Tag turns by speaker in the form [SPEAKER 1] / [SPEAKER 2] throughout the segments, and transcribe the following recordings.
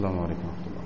[SPEAKER 1] السلام عليكم ورحمة الله.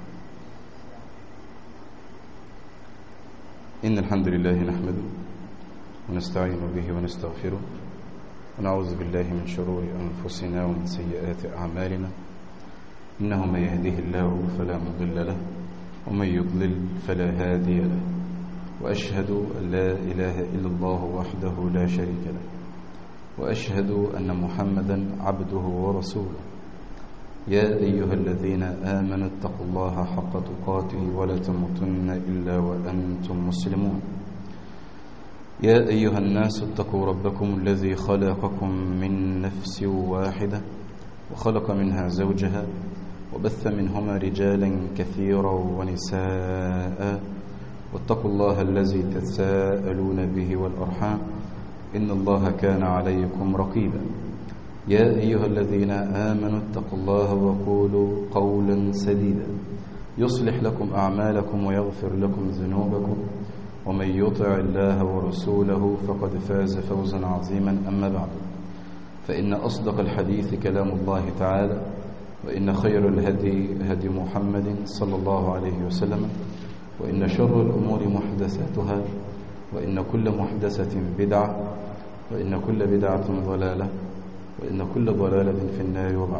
[SPEAKER 1] إن الحمد لله نحمده ونستعين به ونستغفره ونعوذ بالله من شرور أنفسنا ومن سيئات أعمالنا. إنه من يهده الله فلا مضل له ومن يضلل فلا هادي له، وأشهد أن لا إله إلا الله وحده لا شريك له، وأشهد أن محمدا عبده ورسوله. يا أيها الذين آمنوا اتقوا الله حق تقاته ولا تموتن إلا وأنتم مسلمون. يا أيها الناس اتقوا ربكم الذي خلقكم من نفس واحدة وخلق منها زوجها وبث منهما رجالا كثيرا ونساء، واتقوا الله الذي تساءلون به والأرحام إن الله كان عليكم رقيبا. يا أيها الذين آمنوا اتقوا الله وقولوا قولا سديدا يصلح لكم أعمالكم ويغفر لكم ذنوبكم، ومن يطع الله ورسوله فقد فاز فوزا عظيما. أما بعد، فإن أصدق الحديث كلام الله تعالى، وإن خير الهدي هدي محمد صلى الله عليه وسلم، وإن شر الأمور محدثاتها، وإن كل محدثة بدعة، وإن كل بدعة ضلالة، وإن كل ضلالة في النار. وبعد،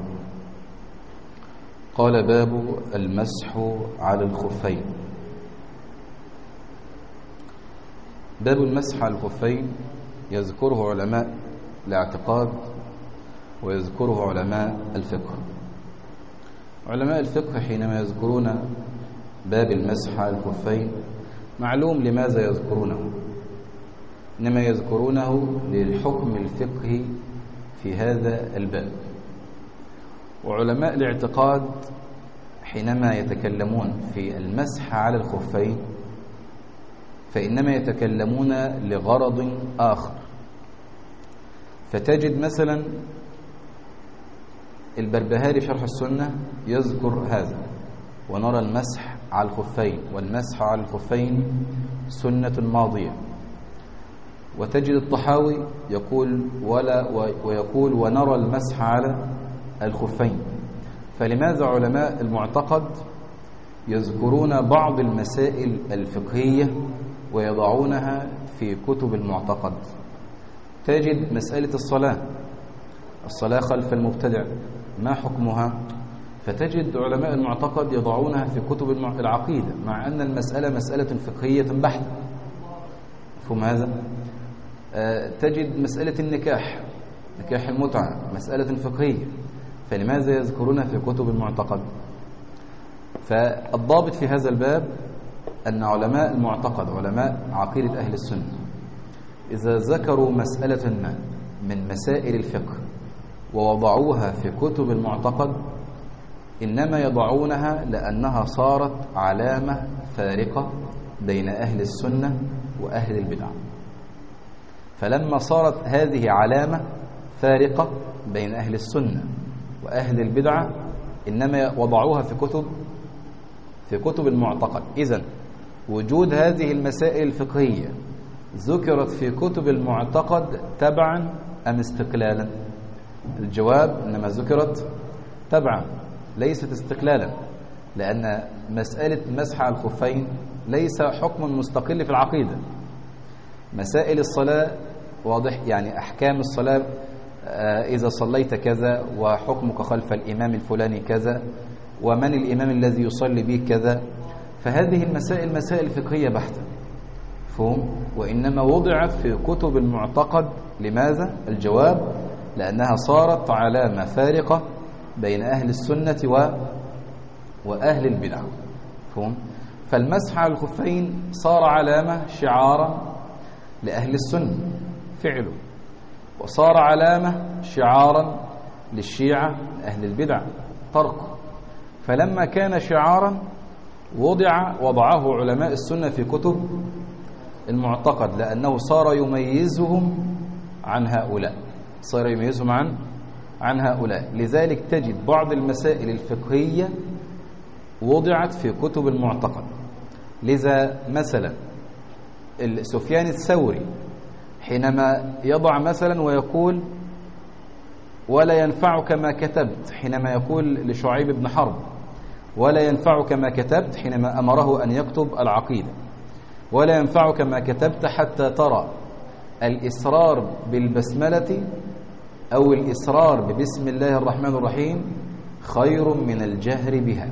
[SPEAKER 1] قال باب المسح على الخفين. باب المسح على الخفين يذكره علماء الاعتقاد ويذكره علماء الفقه. علماء الفقه حينما يذكرون باب المسح على الخفين معلوم لماذا يذكرونه، إنما يذكرونه للحكم الفقهي في هذا الباب. وعلماء الاعتقاد حينما يتكلمون في المسح على الخفين فإنما يتكلمون لغرض آخر. فتجد مثلا البربهاري شرح السنة يذكر هذا، ونرى المسح على الخفين والمسح على الخفين سنة ماضية. وتجد الطحاوي يقول ويقول ونرى المسح على الخفين. فلماذا علماء المعتقد يذكرون بعض المسائل الفقهية ويضعونها في كتب المعتقد؟ تجد مسألة الصلاة خلف المبتدع ما حكمها؟ فتجد علماء المعتقد يضعونها في كتب العقيدة، مع أن المسألة مسألة فقهية بحتة. مفهوم هذا؟ تجد مسألة نكاح المتعة مسألة فقهية، فلماذا يذكرونها في كتب المعتقد؟ فالضابط في هذا الباب أن علماء المعتقد علماء عقيدة أهل السنة إذا ذكروا مسألة ما من مسائل الفقه ووضعوها في كتب المعتقد إنما يضعونها لأنها صارت علامة فارقة بين أهل السنة وأهل البدع. فلما صارت هذه علامة فارقة بين أهل السنة وأهل البدعة إنما وضعوها في كتب المعتقد. إذن وجود هذه المسائل الفقهية ذكرت في كتب المعتقد تبعا أم استقلالا؟ الجواب إنما ذكرت تبعا ليست استقلالا، لأن مسألة مسح على الخفين ليس حكم مستقل في العقيدة. مسائل الصلاة واضح، يعني أحكام الصلاة إذا صليت كذا، وحكمك خلف الإمام الفلاني كذا، ومن الإمام الذي يصلي به كذا. فهذه المسائل مسائل فقهية بحتة، فهم؟ وإنما وضعت في كتب المعتقد. لماذا؟ الجواب لأنها صارت علامة فارقة بين أهل السنة وأهل البدع، فهم؟ فالمسح على الخفين صار علامة شعارا لأهل السنة فعله، وصار علامة شعارا للشيعة أهل البدع تركه. فلما كان شعارا وضعه علماء السنة في كتب المعتقد لأنه صار يميزهم عن هؤلاء، عن هؤلاء. لذلك تجد بعض المسائل الفقهية وضعت في كتب المعتقد. لذا مثلا سفيان الثوري حينما يضع مثلا ويقول ولا ينفعك ما كتبت، حينما يقول لشعيب بن حرب ولا ينفعك ما كتبت حينما أمره أن يكتب العقيدة، ولا ينفعك ما كتبت حتى ترى الإسرار بالبسملة أو الإسرار ببسم الله الرحمن الرحيم خير من الجهر بها.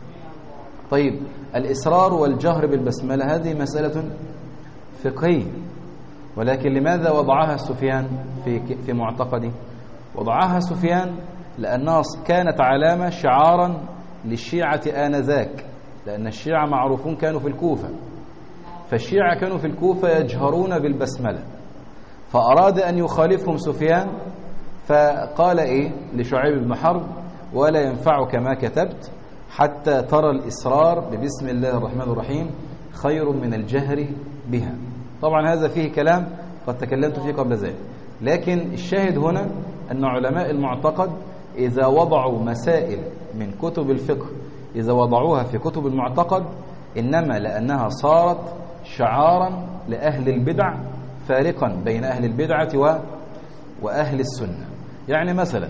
[SPEAKER 1] طيب الإسرار والجهر بالبسملة هذه مسألة فقهية، ولكن لماذا وضعها سفيان في معتقده؟ وضعها سفيان لأنها كانت علامة شعارا للشيعة آنذاك، لأن الشيعة معروفون كانوا في الكوفة، فالشيعة كانوا في الكوفة يجهرون بالبسملة، فأراد أن يخالفهم سفيان فقال لشعيب بن حرب ولا ينفعك ما كتبت حتى ترى الإسرار ببسم الله الرحمن الرحيم خير من الجهر بها. طبعا هذا فيه كلام قد تكلمت فيه قبل ذلك، لكن الشاهد هنا أن علماء المعتقد إذا وضعوا مسائل من كتب الفقه إذا وضعوها في كتب المعتقد إنما لأنها صارت شعارا لأهل البدع، فارقا بين أهل البدعة وأهل السنة. يعني مثلا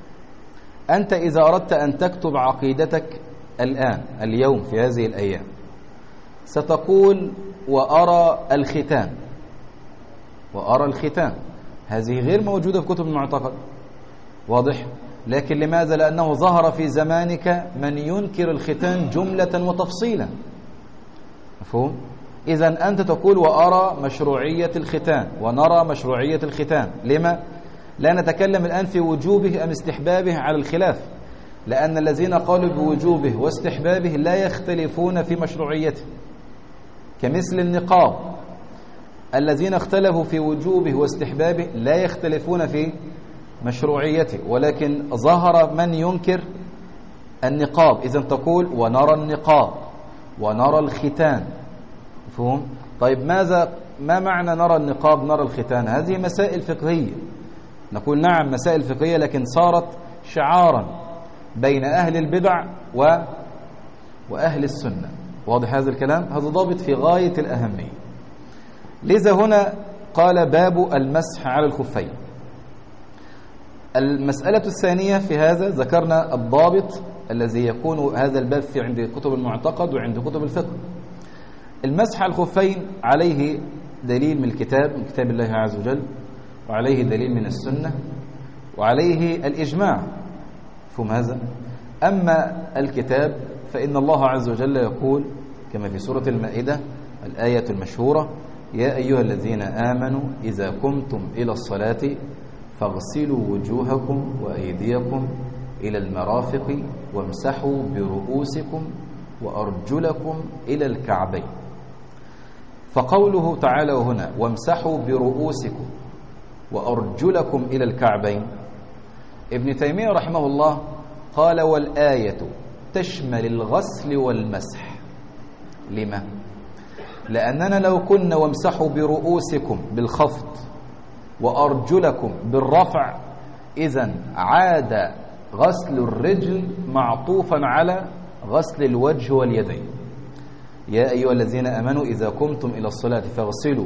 [SPEAKER 1] أنت إذا أردت أن تكتب عقيدتك الآن اليوم في هذه الأيام ستقول وأرى الختان، وأرى الختان، هذه غير موجودة في كتب المعتقد، واضح؟ لكن لماذا؟ لأنه ظهر في زمانك من ينكر الختان جملة وتفصيلا، مفهوم؟ إذن أنت تقول وأرى مشروعية الختان ونرى مشروعية الختان. لما؟ لا نتكلم الآن في وجوبه أم استحبابه على الخلاف، لأن الذين قالوا بوجوبه واستحبابه لا يختلفون في مشروعيته، كمثل النقاب، الذين اختلفوا في وجوبه واستحبابه لا يختلفون في مشروعيته، ولكن ظهر من ينكر النقاب، إذن تقول ونرى النقاب ونرى الختان، مفهوم؟ طيب ما معنى نرى النقاب نرى الختان؟ هذه مسائل فقهية، نقول نعم مسائل فقهية، لكن صارت شعارا بين أهل البدع وأهل السنة، واضح هذا الكلام؟ هذا ضابط في غاية الأهمية. لذا هنا قال باب المسح على الخفين. المسألة الثانية في هذا ذكرنا الضابط الذي يكون هذا الباب في عند كتب المعتقد وعند كتب الفقه. المسح على الخفين عليه دليل من الكتاب، من كتاب الله عز وجل، وعليه دليل من السنة، وعليه الإجماع، فهم هذا؟ أما الكتاب فإن الله عز وجل يقول كما في سورة المائدة الآية المشهورة يا أيها الذين آمنوا إذا قمتم إلى الصلاة فاغسلوا وجوهكم وأيديكم إلى المرافق وامسحوا برؤوسكم وأرجلكم إلى الكعبين. فقوله تعالى هنا وامسحوا برؤوسكم وأرجلكم إلى الكعبين، ابن تيمية رحمه الله قال والآية تشمل الغسل والمسح. لما؟ لأننا لو كنا وامسحوا برؤوسكم بالخفض وأرجلكم بالرفع إذن عاد غسل الرجل معطوفا على غسل الوجه واليدين. يا أيها الذين آمنوا إذا قمتم إلى الصلاة فاغسلوا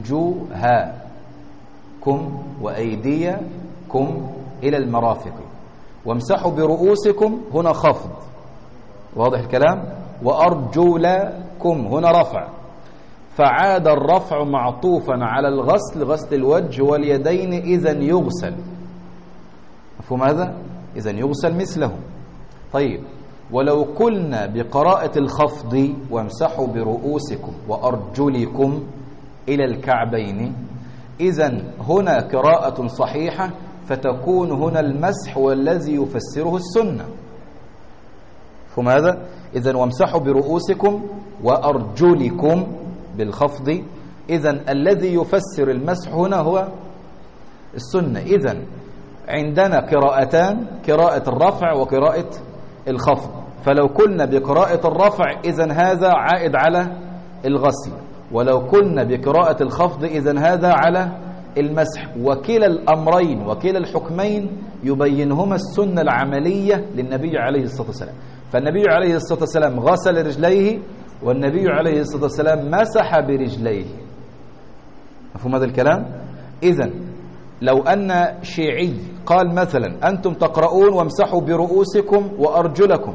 [SPEAKER 1] وجوهكم وأيديكم إلى المرافق وامسحوا برؤوسكم، هنا خفض، واضح الكلام؟ وأرجلكم هنا رفع، فعاد الرفع معطوفا على الغسل، غسل الوجه واليدين، إذن يغسل، مفهوم هذا؟ إذن يغسل مثله. طيب ولو قلنا بقراءة الخفض وامسحوا برؤوسكم وأرجلكم إلى الكعبين، إذن هنا قراءة صحيحة، فتكون هنا المسح والذي يفسره السنة، مفهوم هذا؟ إذن وامسحوا برؤوسكم وأرجلكم بالخفض، إذن الذي يفسر المسح هنا هو السنة. إذن عندنا قراءتان، قراءة الرفع وقراءة الخفض، فلو قلنا بقراءة الرفع إذن هذا عائد على الغسل، ولو قلنا بقراءة الخفض إذن هذا على المسح، وكلا الأمرين وكلا الحكمين يبينهما السنة العملية للنبي عليه الصلاة والسلام. فالنبي عليه الصلاة والسلام غسل رجليه، والنبي عليه الصلاة والسلام مسح برجليه، مفهوم هذا الكلام؟ إذن لو أن شيعي قال مثلا أنتم تقرؤون وامسحوا برؤوسكم وأرجلكم،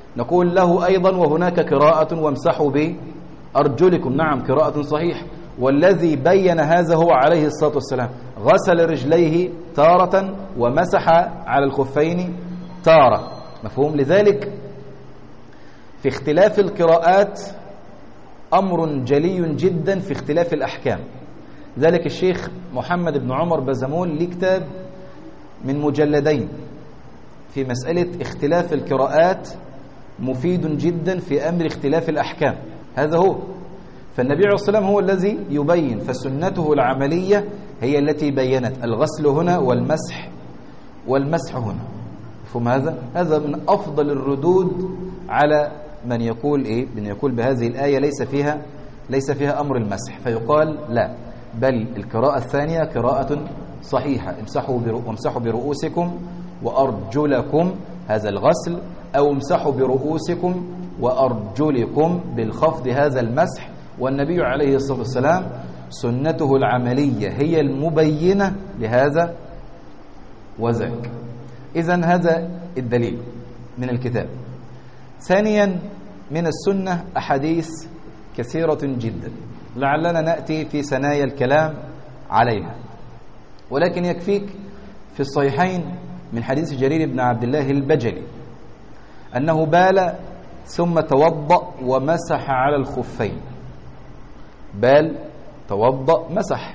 [SPEAKER 1] نقول له أيضا وهناك قراءة وامسحوا بأرجلكم، نعم قراءة صحيح، والذي بين هذا هو عليه الصلاة والسلام، غسل رجليه تارة ومسح على الخفين تارة، مفهوم؟ لذلك في اختلاف القراءات أمر جلي جدا في اختلاف الأحكام. ذلك الشيخ محمد بن عمر بزمول ليه كتاب من مجلدين في مسألة اختلاف القراءات، مفيد جدا في أمر اختلاف الأحكام، هذا هو. فالنبي عليه الصلاة والسلام هو الذي يبين، فسنته العملية هي التي بينت الغسل هنا والمسح هنا، مفهوم هذا؟ هذا من أفضل الردود على من يقول من يقول بهذه الآية ليس فيها أمر المسح، فيقال لا، بل القراءة الثانية قراءة صحيحة، امسحوا برؤوسكم وأرجلكم، هذا الغسل، أو امسحوا برؤوسكم وأرجلكم بالخفض، هذا المسح. والنبي عليه الصلاة والسلام سنته العملية هي المبينة لهذا وذاك. إذن هذا الدليل من الكتاب. ثانيا من السنة أحاديث كثيرة جدا، لعلنا نأتي في ثنايا الكلام عليها، ولكن يكفيك في الصحيحين من حديث جرير بن عبد الله البجلي أنه بال ثم توضأ ومسح على الخفين، بال توضأ مسح.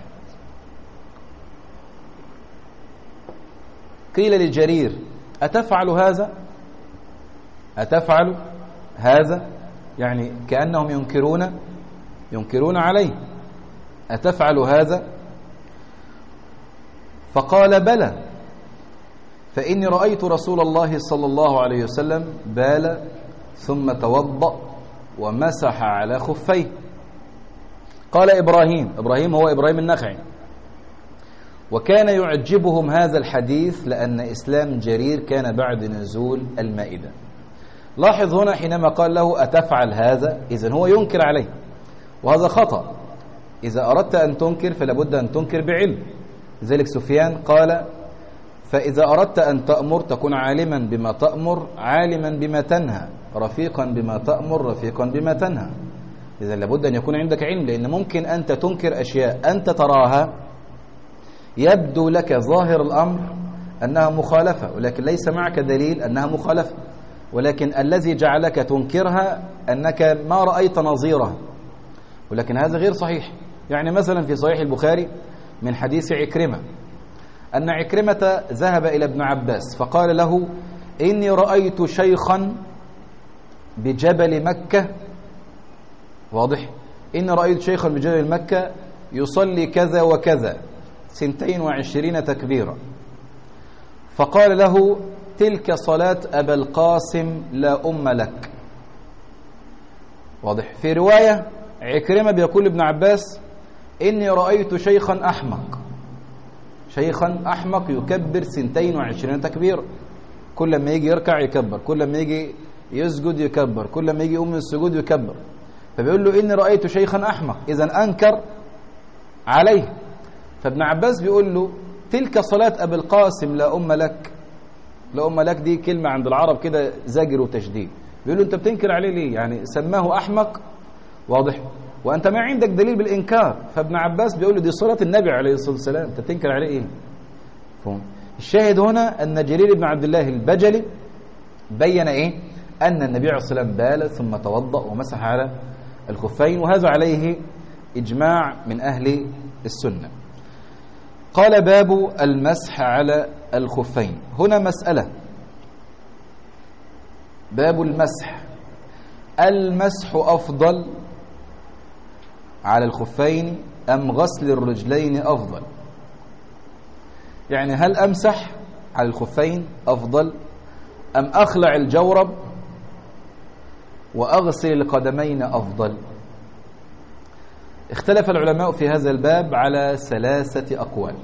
[SPEAKER 1] قيل لجرير أتفعل هذا؟ يعني كأنهم ينكرون عليه، أتفعل هذا؟ فقال بلى، فإني رأيت رسول الله صلى الله عليه وسلم بال ثم توضأ ومسح على خفيه. قال إبراهيم هو إبراهيم النخعي، وكان يعجبهم هذا الحديث لأن إسلام جرير كان بعد نزول المائدة. لاحظ هنا حينما قال له أتفعل هذا، إذن هو ينكر عليه، وهذا خطأ. إذا أردت أن تنكر فلابد أن تنكر بعلم. لذلك سفيان قال فإذا أردت أن تأمر تكون عالما بما تأمر عالما بما تنهى، رفيقا بما تأمر رفيقا بما تنهى. إذن لابد أن يكون عندك علم، لأن ممكن أنت تنكر أشياء أنت تراها يبدو لك ظاهر الأمر أنها مخالفة، ولكن ليس معك دليل أنها مخالفة، ولكن الذي جعلك تنكرها أنك ما رأيت نظيرها، ولكن هذا غير صحيح. يعني مثلا في صحيح البخاري من حديث عكرمة أن عكرمة ذهب إلى ابن عباس فقال له إني رأيت شيخا بجبل مكة، واضح، إني رأيت شيخا بجبل مكة يصلي كذا وكذا 22 تكبيرا، فقال له تلك صلاة أبا القاسم لا أم لك. واضح. في رواية عكرمة بيقول ابن عباس إني رأيت شيخا أحمق يكبر 22 تكبير، كل ما يجي يركع يكبر، كل ما يجي يسجد يكبر، كل ما يجي يقوم من السجود يكبر. فبيقول له إني رأيت شيخا أحمق، إذن أنكر عليه. فابن عباس بيقول له تلك صلاة أبي القاسم لا أم لك. لا أم لك دي كلمة عند العرب كده زجر وتشديد، بيقول له أنت بتنكر عليه ليه؟ يعني سماه أحمق، واضح، وأنت ما عندك دليل بالإنكار. فابن عباس بيقول له دي صلاة النبي عليه الصلاة والسلام، أنت تنكر عليه إيه؟ فهم؟ الشاهد هنا أن جرير بن عبد الله البجلي بين أن النبي عليه الصلاة والسلام بال ثم توضأ ومسح على الخفين، وهذا عليه إجماع من أهل السنة. قال باب المسح على الخفين. هنا مسألة، باب المسح أفضل على الخفين أم غسل الرجلين أفضل؟ يعني هل أمسح على الخفين أفضل أم أخلع الجورب وأغسل القدمين أفضل؟ اختلف العلماء في هذا الباب على 3 أقوال.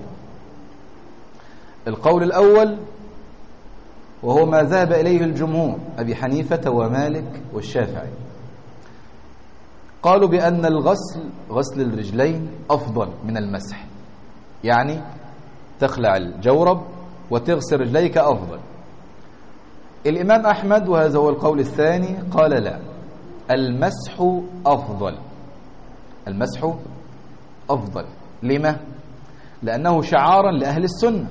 [SPEAKER 1] القول الأول وهو ما ذهب إليه الجمهور أبي حنيفة ومالك والشافعي، قالوا بأن غسل الرجلين أفضل من المسح، يعني تخلع الجورب وتغسل رجليك أفضل. الإمام أحمد وهذا هو القول الثاني قال لا، المسح أفضل. المسح أفضل. لما؟ لأنه شعارا لأهل السنة،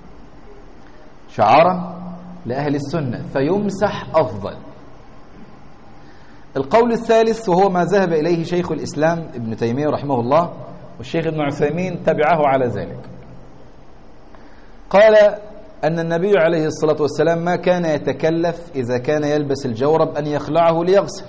[SPEAKER 1] شعارا لأهل السنة، فيمسح أفضل. القول الثالث وهو ما ذهب إليه شيخ الإسلام ابن تيمية رحمه الله، والشيخ ابن عثيمين تبعه على ذلك، قال أن النبي عليه الصلاة والسلام ما كان يتكلف إذا كان يلبس الجورب أن يخلعه ليغسل،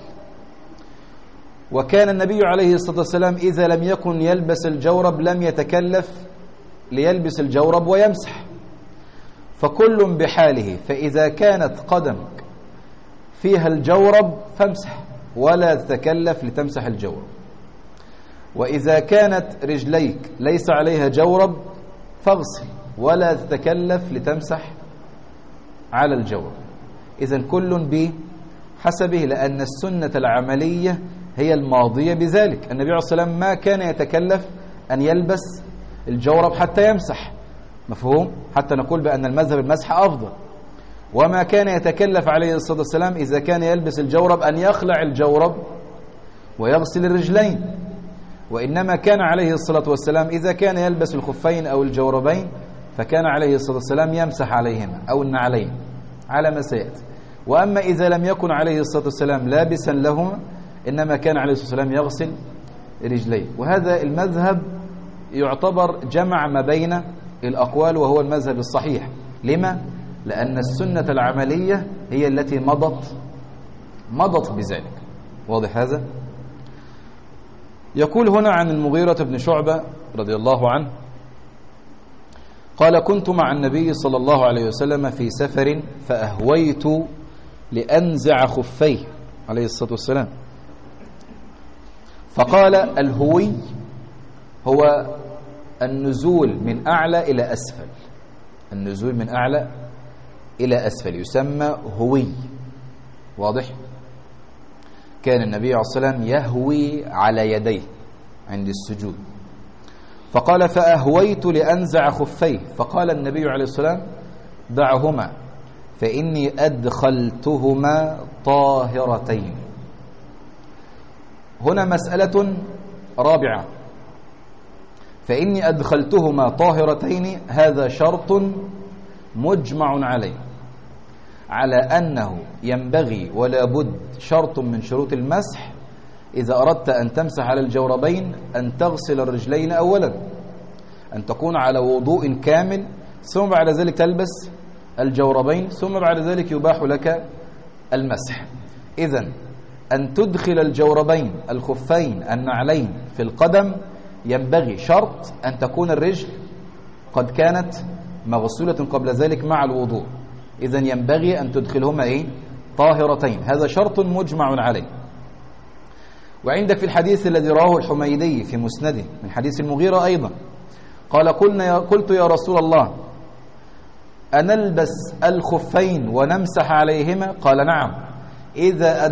[SPEAKER 1] وكان النبي عليه الصلاة والسلام إذا لم يكن يلبس الجورب لم يتكلف ليلبس الجورب ويمسح، فكل بحاله. فإذا كانت قدمك فيها الجورب فامسح ولا تتكلف لتمسح الجورب، وإذا كانت رجليك ليس عليها جورب فاغسل ولا تتكلف لتمسح على الجورب. إذن كل بحسبه، لأن السنة العملية هي الماضية بذلك. النبي عليه الصلاة والسلام ما كان يتكلف أن يلبس الجورب حتى يمسح، مفهوم؟ حتى نقول بأن المذهب المسح أفضل. وما كان يتكلف عليه الصلاة والسلام إذا كان يلبس الجورب أن يخلع الجورب ويغسل الرجلين، وإنما كان عليه الصلاة والسلام إذا كان يلبس الخفين أو الجوربين فكان عليه الصلاة والسلام يمسح عليهما أو النعلين على ما سيأتي. وأما إذا لم يكن عليه الصلاة والسلام لابسا لهما إنما كان عليه الصلاة والسلام يغسل رجليه. وهذا المذهب يعتبر جمع ما بين الأقوال وهو المذهب الصحيح. لما؟ لأن السنة العملية هي التي مضت بذلك. واضح هذا؟ يقول هنا عن المغيرة بن شعبة رضي الله عنه قال: كنت مع النبي صلى الله عليه وسلم في سفر فأهويت لأنزع خفيه عليه الصلاة والسلام، فقال: الهوي هو النزول من أعلى إلى أسفل، النزول من أعلى إلى أسفل يسمى هوي. واضح؟ كان النبي عليه الصلاة والسلام يهوي على يديه عند السجود، فقال: فأهويت لأنزع خفيه، فقال النبي عليه الصلاة والسلام: دعهما فإني أدخلتهما طاهرتين. هنا مسألة رابعة، فإني أدخلتهما طاهرتين، هذا شرط مجمع عليه، على أنه ينبغي ولا بد شرط من شروط المسح إذا أردت أن تمسح على الجوربين أن تغسل الرجلين أولا، أن تكون على وضوء كامل، ثم بعد ذلك تلبس الجوربين، ثم بعد ذلك يباح لك المسح. إذن أن تدخل الجوربين الخفين النعلين في القدم ينبغي شرط أن تكون الرجل قد كانت مغسولة قبل ذلك مع الوضوء، إذن ينبغي أن تدخلهما طاهرتين، هذا شرط مجمع عليه. وعندك في الحديث الذي رواه الحميدي في مسنده من حديث المغيرة أيضا قال: قلت يا رسول الله أنلبس الخفين ونمسح عليهما؟ قال: نعم، إذا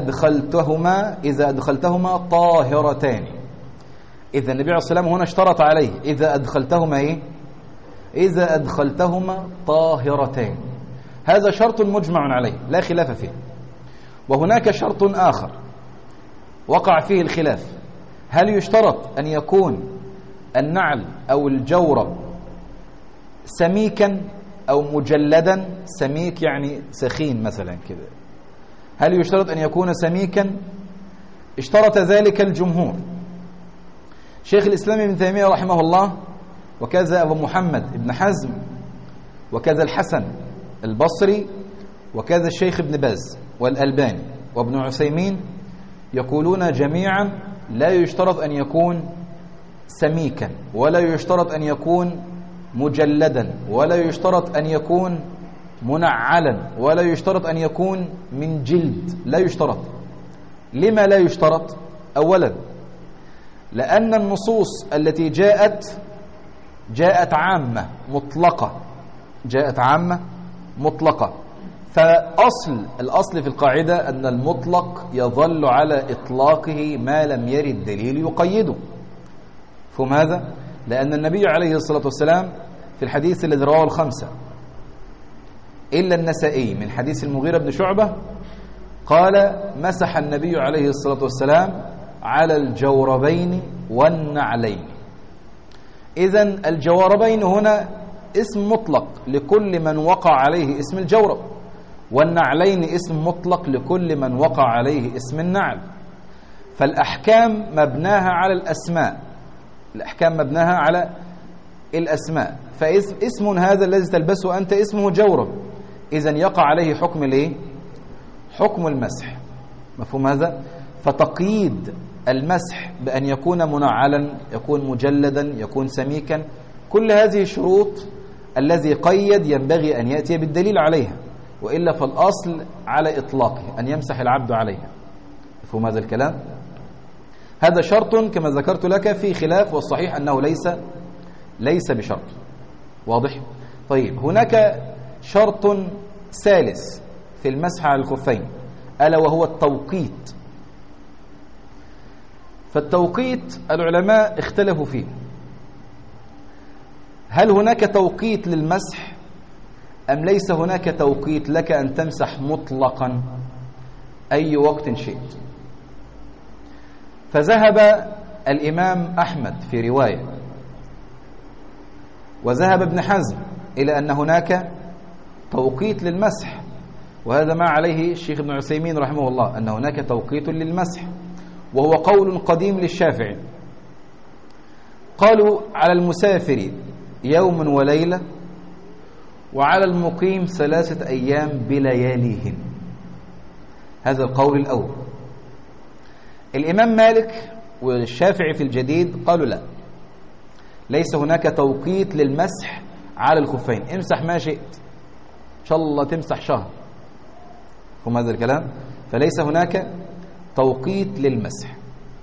[SPEAKER 1] أدخلتهما طاهرتان. إذا النبي عليه الصلاة والسلام هنا اشترط عليه إذا أدخلتهما إذا أدخلتهما طاهرتين، هذا شرط مجمع عليه لا خلاف فيه. وهناك شرط آخر وقع فيه الخلاف، هل يشترط أن يكون النعل أو الجورب سميكا أو مجلدا؟ سميك يعني سخين مثلا كده، هل يشترط أن يكون سميكا؟ اشترط ذلك الجمهور، شيخ الإسلام ابن تيمية رحمه الله، وكذا أبو محمد ابن حزم، وكذا الحسن البصري، وكذا الشيخ ابن باز والألباني وابن عثيمين، يقولون جميعا لا يشترط أن يكون سميكا، ولا يشترط أن يكون مجلدا، ولا يشترط أن يكون منعلا، ولا يشترط أن يكون من جلد، لا يشترط. لما لا يشترط؟ أولا لأن النصوص التي جاءت عامة مطلقة، جاءت عامة مطلقة، فالأصل في القاعدة أن المطلق يظل على إطلاقه ما لم يرد دليل يقيده. فهم هذا؟ لأن النبي عليه الصلاة والسلام في الحديث الذي رواه الخمسة إلا النسائي من حديث المغيرة بن شعبة قال مسح النبي عليه الصلاة والسلام على الجوربين والنعلين. إذن الجوربين هنا اسم مطلق لكل من وقع عليه اسم الجورب، والنعلين اسم مطلق لكل من وقع عليه اسم النعل. فالأحكام مبناها على الأسماء، الأحكام مبناها على الأسماء. فاسم هذا الذي تلبسه أنت اسمه جورب، إذن يقع عليه حكم الايه؟ حكم المسح. مفهوم هذا؟ فتقييد المسح بأن يكون منعلا، يكون مجلدا، يكون سميكا، كل هذه الشروط الذي قيد ينبغي أن يأتي بالدليل عليها، وإلا فالأصل على إطلاقه أن يمسح العبد عليها. مفهوم هذا الكلام؟ هذا شرط كما ذكرت لك في خلاف، والصحيح أنه ليس بشرط. واضح؟ طيب، هناك شرط ثالث في المسح على الخفين، ألا وهو التوقيت. فالتوقيت العلماء اختلفوا فيه، هل هناك توقيت للمسح أم ليس هناك توقيت لك أن تمسح مطلقا أي وقت شئت؟ فذهب الإمام أحمد في رواية، وذهب ابن حزم إلى أن هناك توقيت للمسح، وهذا ما عليه الشيخ ابن عثيمين رحمه الله، أن هناك توقيت للمسح، وهو قول قديم للشافعي. قالوا على المسافر يوم وليلة، وعلى المقيم 3 أيام بلياليهن. هذا القول الأول. الإمام مالك والشافعي في الجديد قالوا لا، ليس هناك توقيت للمسح على الخفين، امسح ما شئت، إن شاء الله تمسح شهر. هم هذا الكلام؟ فليس هناك توقيت للمسح.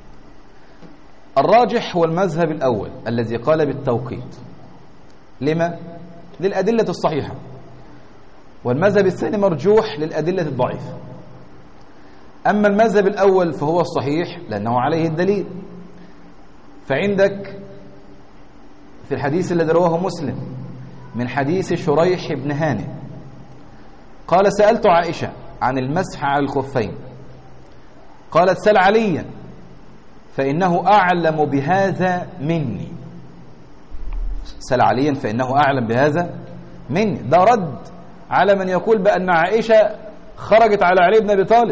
[SPEAKER 1] الراجح هو المذهب الأول الذي قال بالتوقيت. لما؟ للأدلة الصحيحة. والمذهب الثاني مرجوح للأدلة الضعيفة. أما المذهب الأول فهو الصحيح لأنه عليه الدليل. فعندك في الحديث الذي رواه مسلم من حديث شريح بن هانئ قال سألت عائشة عن المسح على الخفين، قالت سل عليا فإنه أعلم بهذا مني. سل عليا فإنه أعلم بهذا مني، ده رد على من يقول بأن عائشة خرجت على علي بن أبي طالب.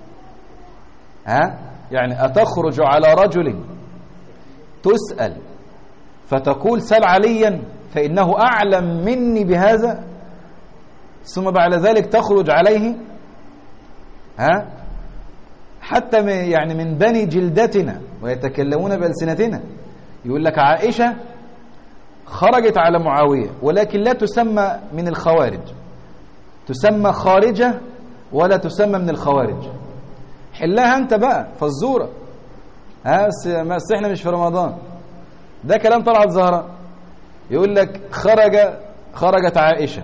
[SPEAKER 1] يعني أتخرج على رجل تسأل فتقول سل عليا فإنه أعلم مني بهذا، ثم بعد ذلك تخرج عليه حتى يعني من بني جلدتنا ويتكلمون بألسنتنا. يقول لك عائشة خرجت على معاوية، ولكن لا تسمى من الخوارج، تسمى خارجة ولا تسمى من الخوارج. حلها أنت بقى فالزورة. بس احنا مش في رمضان، ده كلام طلعت زهراء. يقول لك خرجت عائشة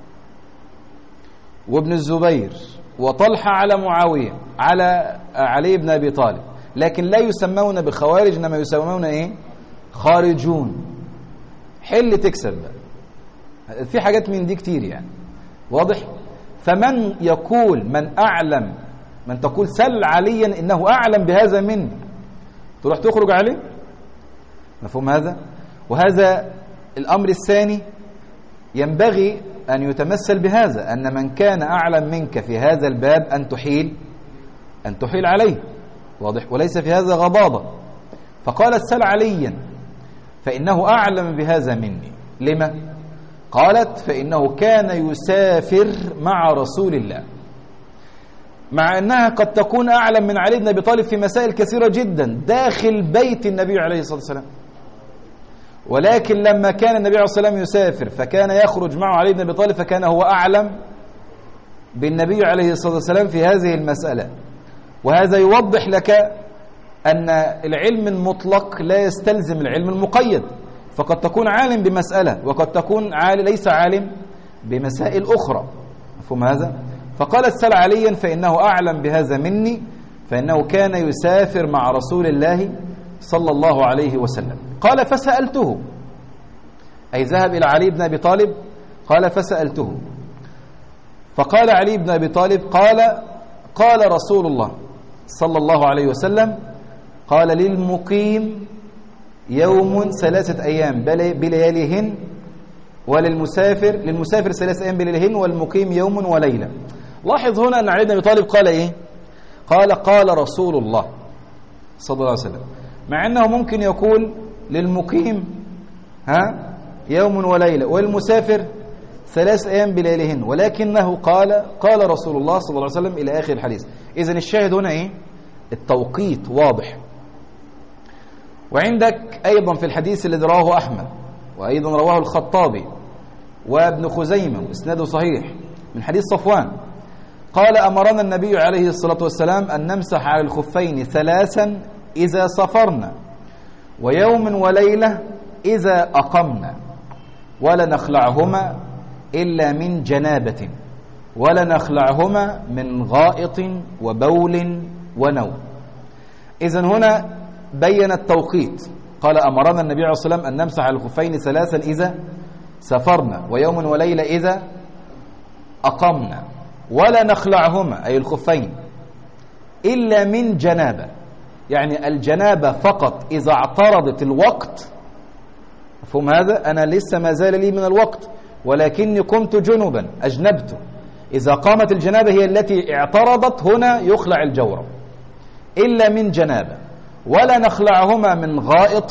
[SPEAKER 1] وابن الزبير وطلحة على معاوية على علي بن أبي طالب، لكن لا يسمون بخوارج، إنما يسمون إيه؟ خارجون. حل تكسب بقى. في حاجات من دي كتير يعني. واضح؟ فمن يقول من تقول سل عليا إنه أعلم بهذا مني، تروح تخرج عليه. مفهوم هذا؟ وهذا الأمر الثاني ينبغي أن يتمثل بهذا، أن من كان أعلم منك في هذا الباب أن تحيل عليه. واضح؟ وليس في هذا غضاضة. فقالت سل عليا فإنه أعلم بهذا مني. لما؟ قالت فإنه كان يسافر مع رسول الله، مع أنها قد تكون أعلم من علي بن أبي طالب في مسائل كثيرة جدا داخل بيت النبي عليه الصلاة والسلام، ولكن لما كان النبي عليه الصلاة والسلام يسافر فكان يخرج معه علي بن أبي طالب، فكان هو أعلم بالنبي عليه الصلاة والسلام في هذه المسألة. وهذا يوضح لك أن العلم المطلق لا يستلزم العلم المقيد، فقد تكون عالم بمسألة وقد تكون ليس عالم بمسائل أخرى. مفهوم هذا؟ فقالت سل عليا فإنه أعلم بهذا مني، فإنه كان يسافر مع رسول الله صلى الله عليه وسلم. قال فسألته، أي ذهب إلى علي بن أبي طالب، قال فسألته فقال علي بن أبي طالب قال رسول الله صلى الله عليه وسلم قال للمقيم يوم 3 أيام بلياليهن للمسافر 3 أيام بلياليهن والمقيم يوم وليلة. لاحظ هنا أن علي بن أبي طالب قال إيه؟ قال رسول الله صلى الله عليه وسلم، مع أنه ممكن يقول للمقيم يوم وليلة والمسافر 3 أيام بلياليهن، ولكنه قال رسول الله صلى الله عليه وسلم إلى آخر الحديث. إذن الشاهد هنا إيه؟ التوقيت واضح. وعندك أيضا في الحديث الذي رواه أحمد وأيضا رواه الخطابي وابن خزيمة وإسناده صحيح من حديث صفوان قال أمرنا النبي عليه الصلاة والسلام أن نمسح على الخفين 3 إذا سافرنا ويوم وليلة إذا أقمنا ولا نخلعهما إلا من جنابة ولا نخلعهما من غائط وبول ونوم. إذن هنا بين التوقيت، قال أمرنا النبي عليه الصلاة والسلام أن نمسح على الخفين 3 إذا سافرنا ويوم وليلة إذا أقمنا ولا نخلعهما أي الخفين إلا من جنابة، يعني الجنابة فقط إذا اعترضت الوقت. مفهوم هذا؟ أنا لسه ما زال لي من الوقت ولكني قمت جنبا أجنبت، إذا قامت الجنابة هي التي اعترضت هنا يخلع الجورب إلا من جنابة ولا نخلعهما من غائط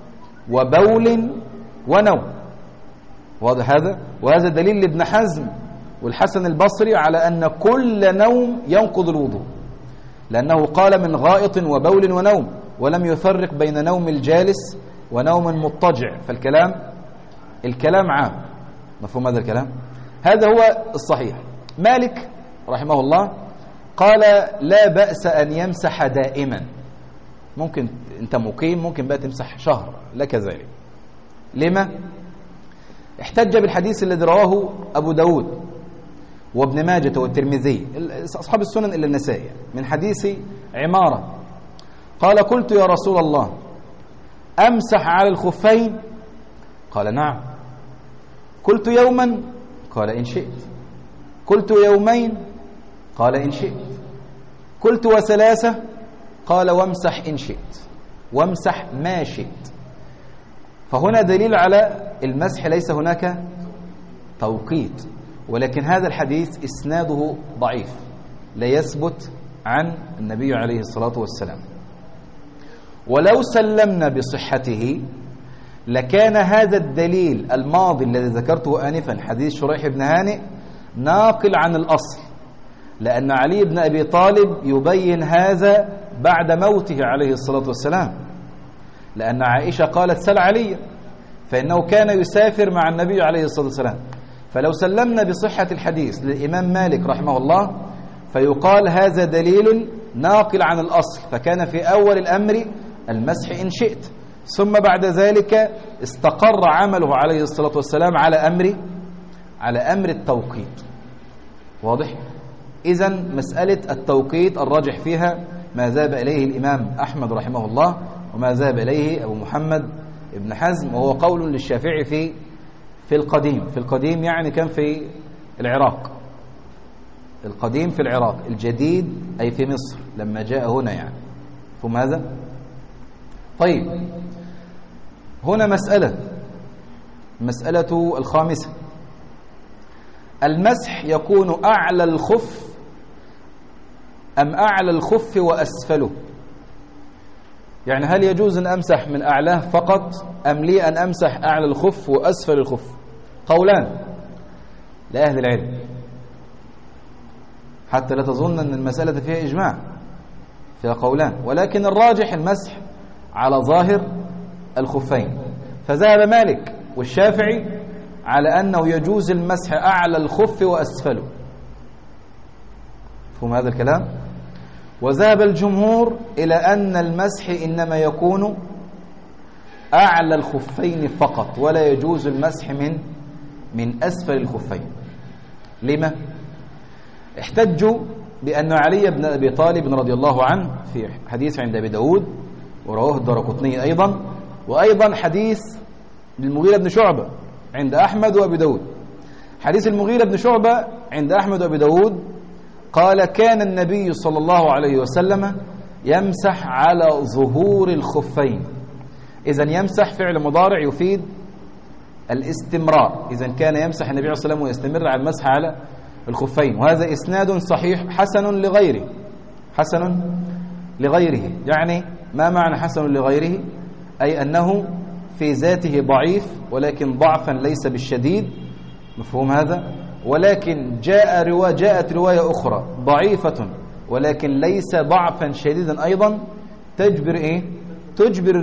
[SPEAKER 1] وبول ونوم. واضح هذا؟ وهذا دليل لابن حزم والحسن البصري على أن كل نوم ينقض الوضوء، لأنه قال من غائط وبول ونوم ولم يفرق بين نوم الجالس ونوم مضطجع، فالكلام عام. مفهوم هذا الكلام؟ هذا هو الصحيح. مالك رحمه الله قال لا بأس أن يمسح دائما، ممكن أنت مقيم ممكن بقى تمسح شهر لك ذلك. لما؟ احتج بالحديث الذي رواه أبو داود وابن ماجة والترمذي أصحاب السنن إلا النسائي من حديث عمارة قال قلت يا رسول الله أمسح على الخفين؟ قال نعم. قلت يوما؟ قال إن شئت. قلت يومين؟ قال إن شئت. قلت و3؟ قال وامسح إن شئت وامسح ما شئت. فهنا دليل على المسح، ليس هناك توقيت، ولكن هذا الحديث إسناده ضعيف لا يثبت عن النبي عليه الصلاة والسلام. ولو سلمنا بصحته لكان هذا الدليل الماضي الذي ذكرته آنفا حديث شريح بن هانئ ناقل عن الأصل، لأن علي بن أبي طالب يبين هذا بعد موته عليه الصلاة والسلام، لأن عائشة قالت سل علي فإنه كان يسافر مع النبي عليه الصلاة والسلام. فلو سلمنا بصحة الحديث للإمام مالك رحمه الله فيقال هذا دليل ناقل عن الأصل، فكان في أول الأمر المسح إن شئت، ثم بعد ذلك استقر عمله عليه الصلاة والسلام على أمر التوقيت. واضح؟ إذن مسألة التوقيت الراجح فيها ما ذهب إليه الإمام أحمد رحمه الله وما ذهب إليه أبو محمد ابن حزم، وهو قول للشافعي في القديم يعني كان في العراق، القديم في العراق، الجديد أي في مصر لما جاء هنا يعني. فهم هذا؟ طيب هنا مسألة الخامسة، المسح يكون أعلى الخف أم أعلى الخف وأسفله؟ يعني هل يجوز أن أمسح من أعلاه فقط أم لي أن أمسح أعلى الخف وأسفل الخف؟ قولان لأهل العلم، حتى لا تظن أن المسألة فيها إجماع، فيها قولان، ولكن الراجح المسح على ظاهر الخفين. فذهب مالك والشافعي على أنه يجوز المسح أعلى الخف وأسفله. فهم هذا الكلام؟ وذهب الجمهور إلى أن المسح إنما يكون أعلى الخفين فقط، ولا يجوز المسح من أسفل الخفين. لما؟ احتجوا بأن علي بن أبي طالب رضي الله عنه في حديث عند أبي داود ورواه الدارقطني وأيضا حديث للمغيرة بن شعبة عند أحمد وأبي داود، حديث المغيرة بن شعبة عند أحمد وأبي داود قال كان النبي صلى الله عليه وسلم يمسح على ظهور الخفين. إذن يمسح فعل مضارع يفيد الاستمرار. إذن كان يمسح النبي عليه الصلاة والسلام ويستمر على المسح على الخفين، وهذا إسناد صحيح حسن لغيره. حسن لغيره يعني ما معنى حسن لغيره؟ أي أنه في ذاته ضعيف ولكن ضعفا ليس بالشديد، مفهوم هذا؟ ولكن جاءت رواية أخرى ضعيفة ولكن ليس ضعفا شديدا أيضا تجبر إيه؟ تجبر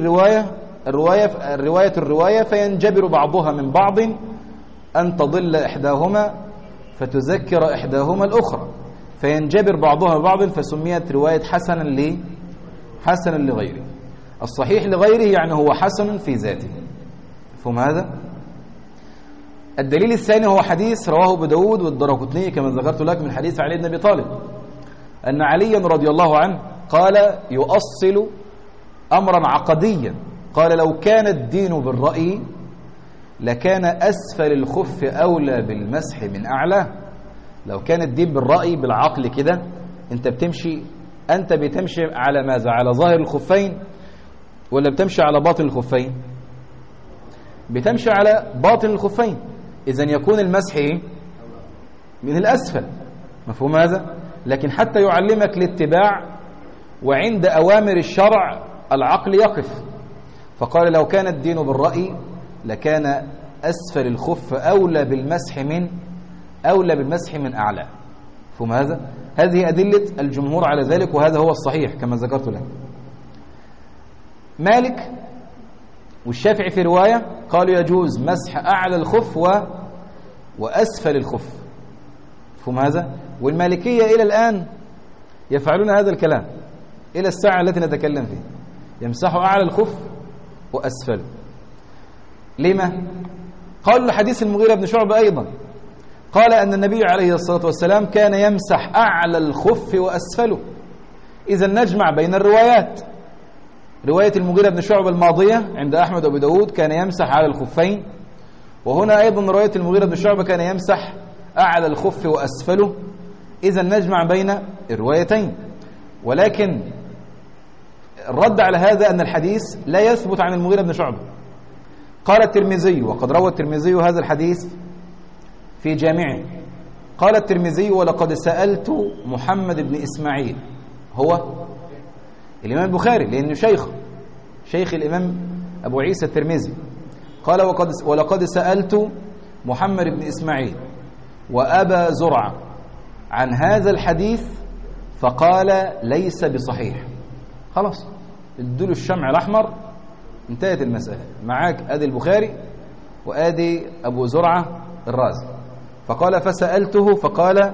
[SPEAKER 1] الرواية فينجبر بعضها من بعض أن تضل إحداهما فتذكر إحداهما الأخرى، فينجبر بعضها ببعض، فسميت رواية حسنا لغيره. الصحيح لغيره يعني هو حسن في ذاته، مفهوم هذا؟ الدليل الثاني هو حديث رواه أبو داود والدارقطني كما ذكرت لك من حديث علي بن أبي طالب أن عليا رضي الله عنه قال يؤصل أمرا عقديا، قال لو كان الدين بالرأي لكان أسفل الخف أولى بالمسح من أعلاه. لو كان الدين بالرأي بالعقل كده أنت بتمشي على ماذا؟ على ظاهر الخفين ولا بتمشي على باطن الخفين؟ بتمشي على باطن الخفين، إذن يكون المسح من الأسفل، مفهوم هذا؟ لكن حتى يعلمك الاتباع وعند أوامر الشرع العقل يقف، فقال لو كان الدين بالرأي لكان أسفل الخف أولى بالمسح من أعلى، مفهوم هذا؟ هذه أدلة الجمهور على ذلك، وهذا هو الصحيح كما ذكرت لك. مالك والشافعي في رواية قالوا يجوز مسح أعلى الخف وأسفل الخف، مفهوم هذا؟ والمالكية إلى الآن يفعلون هذا الكلام إلى الساعة التي نتكلم فيها، يمسحوا أعلى الخف وأسفل. لما؟ قالوا لحديث المغيرة بن شعبة أيضا قال أن النبي عليه الصلاة والسلام كان يمسح أعلى الخف وأسفله. إذا نجمع بين الروايات، رواية المغيرة بن شعبة الماضية عند أحمد وأبي داود كان يمسح على الخفين، وهنا أيضا رواية المغيرة بن شعبة كان يمسح أعلى الخف وأسفله. إذا نجمع بين الروايتين، ولكن الرد على هذا أن الحديث لا يثبت عن المغيرة بن شعبة. قال الترمذي، وقد روى الترمذي هذا الحديث في جامعه، قال الترمذي ولقد سألت محمد بن إسماعيل، هو الإمام البخاري لأنه شيخ الإمام أبو عيسى الترمذي، قال ولقد سألت محمد بن إسماعيل وأبا زرعة عن هذا الحديث فقال ليس بصحيح. خلاص ادوا الشمع الأحمر، انتهت المسألة. معاك أدي البخاري وأدي أبو زرعة الرازي، فقال فسألته فقال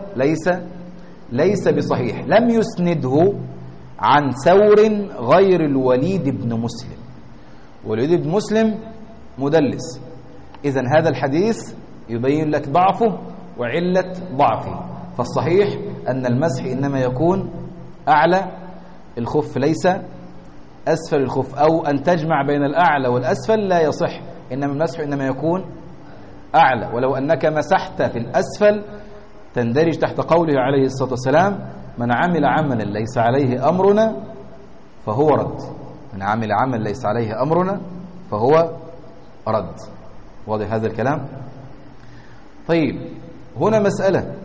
[SPEAKER 1] ليس بصحيح. لم يسنده عن ثور غير الوليد بن مسلم، والوليد بن مسلم مدلس. إذن هذا الحديث يبين لك ضعفه وعلة ضعفه. فالصحيح أن المسح إنما يكون أعلى الخف ليس أسفل الخف، أو أن تجمع بين الأعلى والأسفل لا يصح، إنما المسح إنما يكون أعلى. ولو أنك مسحت في الأسفل تندرج تحت قوله عليه الصلاة والسلام من عمل عملا ليس عليه أمرنا فهو رد. من عمل عملا ليس عليه أمرنا فهو رد. واضح هذا الكلام؟ طيب هنا مسألة،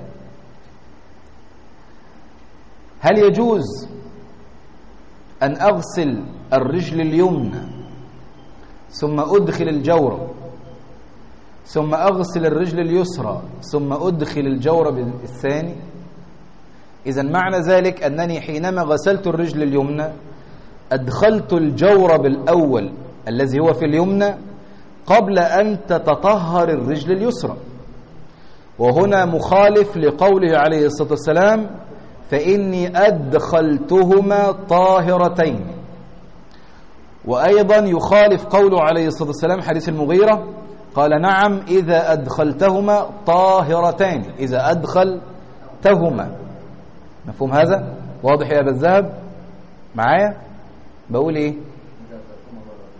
[SPEAKER 1] هل يجوز أن أغسل الرجل اليمنى ثم أدخل الجورب ثم أغسل الرجل اليسرى ثم أدخل الجورب الثاني؟ إذن معنى ذلك أنني حينما غسلت الرجل اليمنى أدخلت الجورب الأول الذي هو في اليمنى قبل أن تتطهر الرجل اليسرى، وهنا مخالف لقوله عليه الصلاة والسلام فإني أدخلتهما طاهرتين. وأيضا يخالف قوله عليه الصلاة والسلام حديث المغيرة قال نعم إذا أدخلتهما طاهرتين، إذا أدخلتهما. مفهوم هذا؟ واضح يا أبا الذهب؟ معايا؟ بقول إيه؟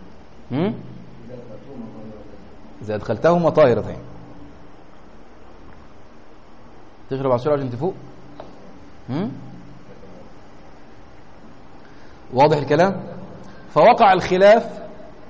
[SPEAKER 1] إذا أدخلتهما طاهرتين. تشرب عصير عشان تفوق؟ واضح الكلام؟ فوقع الخلاف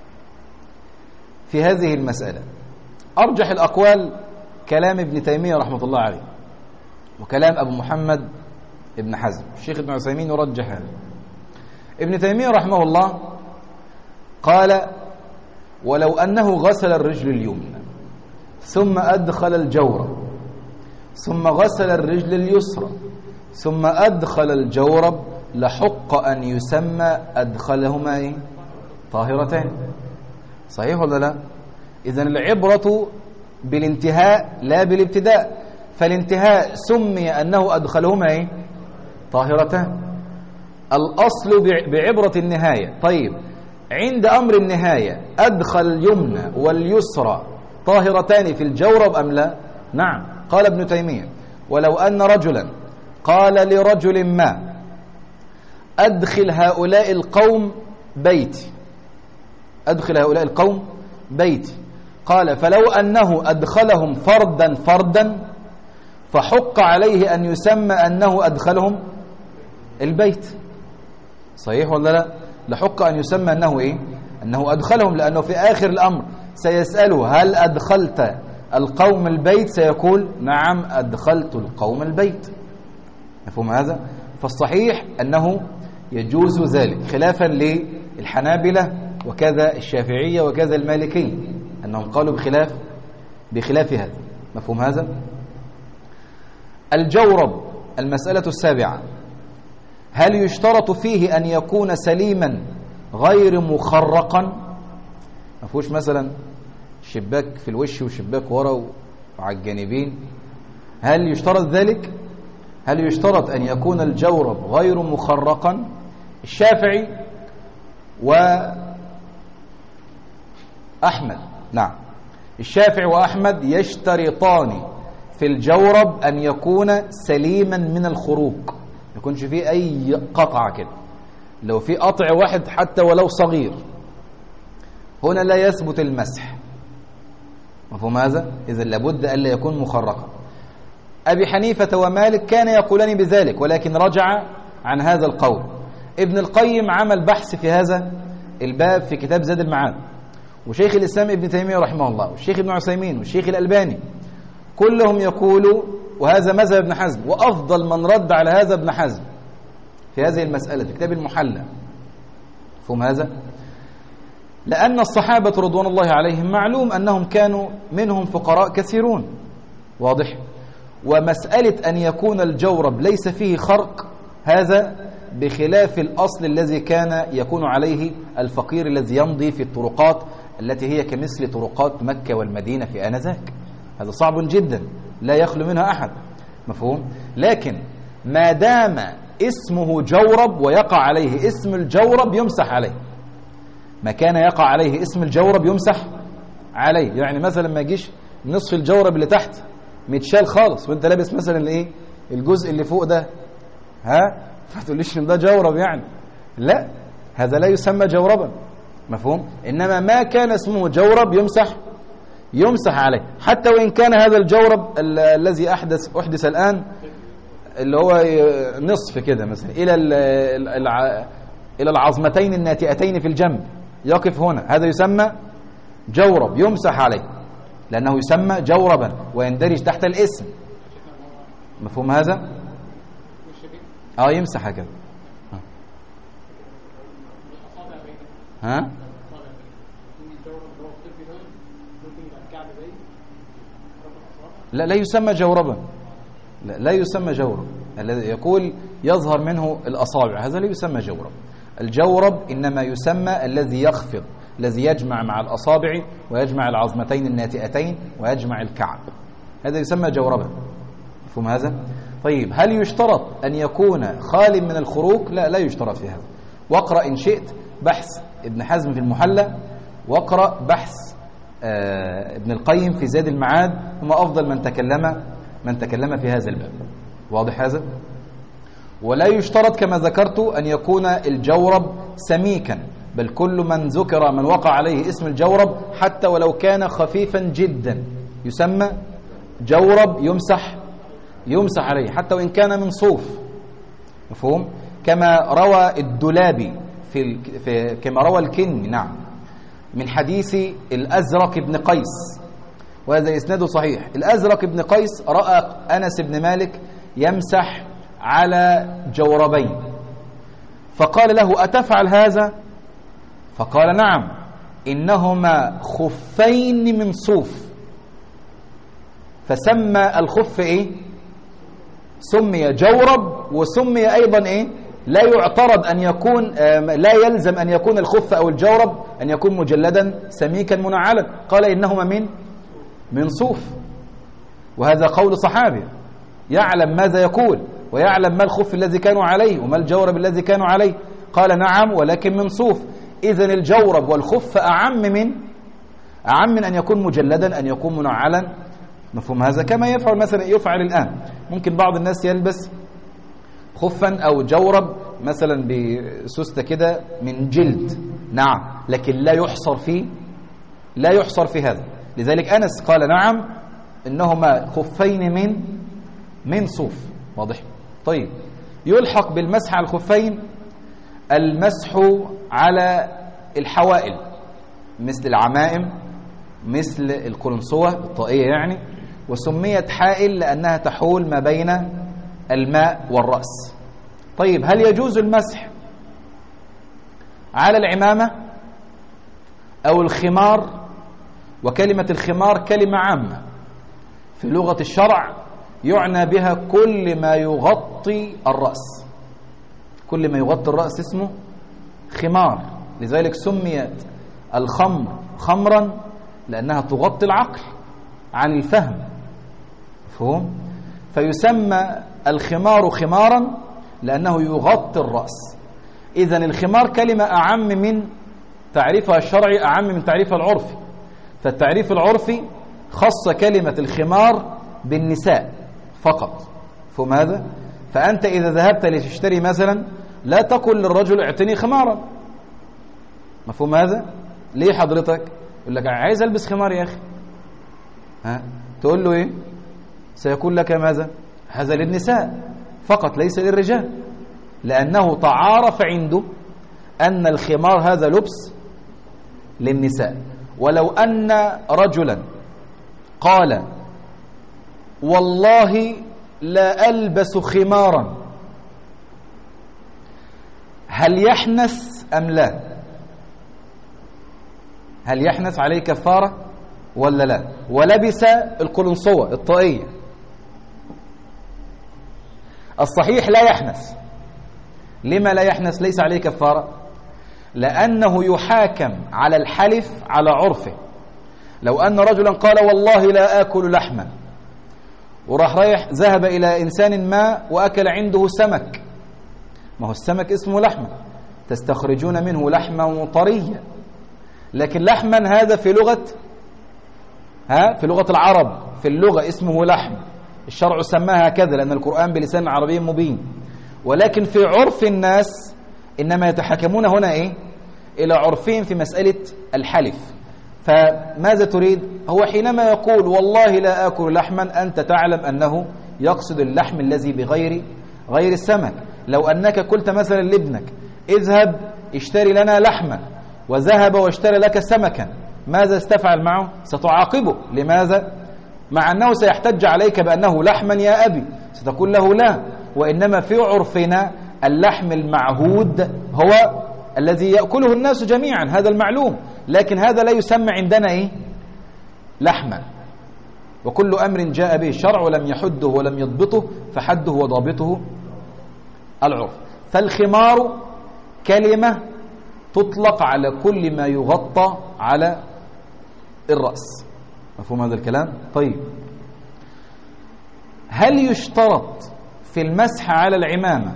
[SPEAKER 1] في هذه المسألة. أرجح الأقوال كلام ابن تيمية رحمة الله عليه، وكلام أبو محمد ابن حزم. الشيخ ابن عثيمين يرجح هذا. ابن تيمية رحمه الله قال: ولو أنه غسل الرجل اليمنى ثم أدخل الجورب ثم غسل الرجل اليسرى ثم أدخل الجورب لحق أن يسمى أدخلهما طاهرتين. صحيح ولا لا؟ إذن العبرة بالانتهاء لا بالابتداء، فالانتهاء سمي أنه أدخلهما طاهرتان. الأصل بعبرة النهاية. طيب، عند أمر النهاية أدخل اليمنى واليسرى طاهرتان في الجورب أم لا؟ نعم. قال ابن تيمية: ولو أن رجلا قال لرجل ما: أدخل هؤلاء القوم بيتي، أدخل هؤلاء القوم بيتي، قال: فلو أنه أدخلهم فردا فردا فحق عليه أن يسمى أنه أدخلهم البيت. صحيح ولا لا؟ لحق أن يسمى أنه إيه؟ أنه أدخلهم، لأنه في آخر الأمر سيسأله: هل أدخلت القوم البيت؟ سيقول: نعم أدخلت القوم البيت. مفهوم هذا؟ فالصحيح أنه يجوز ذلك، خلافا للحنابلة وكذا الشافعية وكذا المالكية، أنهم قالوا بخلاف هذا. مفهوم هذا؟ الجورب، المسألة السابعة: هل يشترط فيه أن يكون سليما غير مخرقا؟ ما فيهوش مثلا شباك في الوش وشباك ورا وعلى الجانبين، هل يشترط ذلك؟ هل يشترط أن يكون الجورب غير مخرقا؟ الشافعي وأحمد، نعم، الشافعي وأحمد يشترطان في الجورب أن يكون سليما من الخروق، ما يكونش فيه أي قطع كده. لو في قطع واحد حتى ولو صغير هنا لا يثبت المسح. مفهوم هذا؟ إذن لابد ألا يكون مخرقا. أبي حنيفة ومالك كان يقولان بذلك، ولكن رجع عن هذا القول. ابن القيم عمل بحث في هذا الباب في كتاب زاد المعاد، وشيخ الإسلام ابن تيمية رحمه الله، والشيخ ابن عثيمين، والشيخ الألباني، كلهم يقولوا، وهذا مذهب ابن حزم، وأفضل من رد على هذا ابن حزم في هذه المسألة في كتاب المحلى. مفهوم هذا؟ لأن الصحابة رضوان الله عليهم معلوم أنهم كانوا منهم فقراء كثيرون، واضح؟ ومسألة أن يكون الجورب ليس فيه خرق، هذا بخلاف الأصل الذي كان يكون عليه الفقير الذي يمضي في الطرقات التي هي كمثل طرقات مكة والمدينة في آنذاك. هذا صعب جدا لا يخلو منها أحد. مفهوم؟ لكن ما دام اسمه جورب ويقع عليه اسم الجورب يمسح عليه، ما كان يقع عليه اسم الجورب يمسح عليه. يعني مثلا ما يجيش نصف الجورب اللي تحت متشال خالص وانت لابس مثلا الايه الجزء اللي فوق ده، ما تقوليش ان ده جورب يعني، لا، هذا لا يسمى جوربا. مفهوم؟ انما ما كان اسمه جورب يمسح عليه، حتى وان كان هذا الجورب الذي احدث الان اللي هو نصف كده مثلا الى العظمتين الناتئتين في الجنب، يقف هنا، هذا يسمى جورب يمسح عليه، لأنه يسمى جوربا ويندرج تحت الاسم. مفهوم هذا؟ يمسح كده. لا يسمى جوربا، لا يسمى جورب. الذي يقول يظهر منه الأصابع هذا لا يسمى جورب. الجورب إنما يسمى الذي يخفض، الذي يجمع مع الأصابع ويجمع العظمتين الناتئتين ويجمع الكعب، هذا يسمى جوربا. مفهوم هذا؟ طيب، هل يشترط أن يكون خال من الخروق؟ لا يشترط في هذا. واقرأ إن شئت بحث ابن حزم في المحلى، واقرأ بحث ابن القيم في زاد المعاد، هم أفضل من تكلم في هذا الباب. واضح هذا؟ ولا يشترط كما ذكرت أن يكون الجورب سميكا، بل كل من وقع عليه اسم الجورب حتى ولو كان خفيفا جدا يسمى جورب يمسح عليه حتى وإن كان من صوف، مفهوم؟ كما روى الدولابي كما روى الكني نعم من حديث الأزرق بن قيس، وهذا إسناده صحيح. الأزرق بن قيس رأى أنس بن مالك يمسح على جوربين، فقال له: أتفعل هذا؟ فقال: نعم، إنهما خفين من صوف. فسمى الخف إيه؟ سمي جورب، وسمي أيضا إيه؟ لا يعترض أن يكون لا يلزم أن يكون الخف أو الجورب أن يكون مجلدا سميكا منعلا، قال إنهما من صوف. وهذا قول صحابي يعلم ماذا يقول ويعلم ما الخف الذي كانوا عليه وما الجورب الذي كانوا عليه، قال: نعم ولكن من صوف. إذن الجورب والخف أعم من أن يكون مجلدا، أن يكون منعلا، مفهوم هذا؟ كما يفعل الآن، ممكن بعض الناس يلبس خفا أو جورب مثلا بسوستة كده من جلد، نعم، لكن لا يحصر في هذا. لذلك أنس قال: نعم، إنهما خفين من صوف. واضح؟ طيب، يلحق بالمسح على الخفين المسح على الحوائل مثل العمائم، مثل القلنسوة الطائية يعني، وسميت حائل لأنها تحول ما بين الماء والرأس. طيب، هل يجوز المسح على العمامة أو الخمار؟ وكلمة الخمار كلمة عامة في لغة الشرع يعنى بها كل ما يغطي الرأس، كل ما يغطي الرأس اسمه خمار. لذلك سميت الخمر خمرا لأنها تغطي العقل عن الفهم، مفهوم؟ فيسمى الخمار خمارا لأنه يغطي الرأس. إذن الخمار كلمة أعم من تعريفها الشرعي، أعم من تعريفها العرفي. فالتعريف العرفي خص كلمة الخمار بالنساء فقط، مفهوم هذا؟ فأنت إذا ذهبت لتشتري مثلا لا تقل للرجل: اعطني خمارا، مفهوم هذا؟ ليه حضرتك؟ يقول لك: عايز ألبس خمار يا أخي. تقول له إيه؟ سيقول لك: ماذا؟ هذا للنساء فقط ليس للرجال، لأنه تعارف عنده أن الخمار هذا لبس للنساء. ولو أن رجلا قال: والله لا ألبس خمارا، هل يحنث أم لا؟ هل يحنث عليه كفارة ولا لا؟ ولبس القلنسوة الطائية، الصحيح لا يحنث. لما لا يحنث؟ ليس عليه كفارة، لأنه يحاكم على الحلف على عرفه. لو أن رجلا قال: والله لا آكل لحما، وراح ذهب إلى إنسان ما وأكل عنده سمك، ما هو السمك اسمه لحما، تستخرجون منه لحما طريا، لكن لحما هذا في لغة العرب، في اللغة اسمه لحم، الشرع سماها هكذا لأن القرآن بلسان عربي مبين. ولكن في عرف الناس إنما يتحكمون هنا إلى عرفهم في مسألة الحلف. فماذا تريد؟ هو حينما يقول: والله لا آكل لحما، أنت تعلم أنه يقصد اللحم الذي بغير السمك. لو أنك قلت مثلا لابنك: اذهب اشتري لنا لحما، وذهب واشتري لك سمكا، ماذا ستفعل معه؟ ستعاقبه. لماذا؟ مع أنه سيحتج عليك بأنه لحما يا أبي، ستقول له: لا، وإنما في عرفنا اللحم المعهود هو الذي يأكله الناس جميعا، هذا المعلوم، لكن هذا لا يسمى عندنا لحما. وكل أمر جاء به الشرع ولم يحده ولم يضبطه فحده وضابطه العرف. فالخمار كلمة تطلق على كل ما يغطى على الرأس، مفهوم هذا الكلام؟ طيب، هل يشترط في المسح على العمامة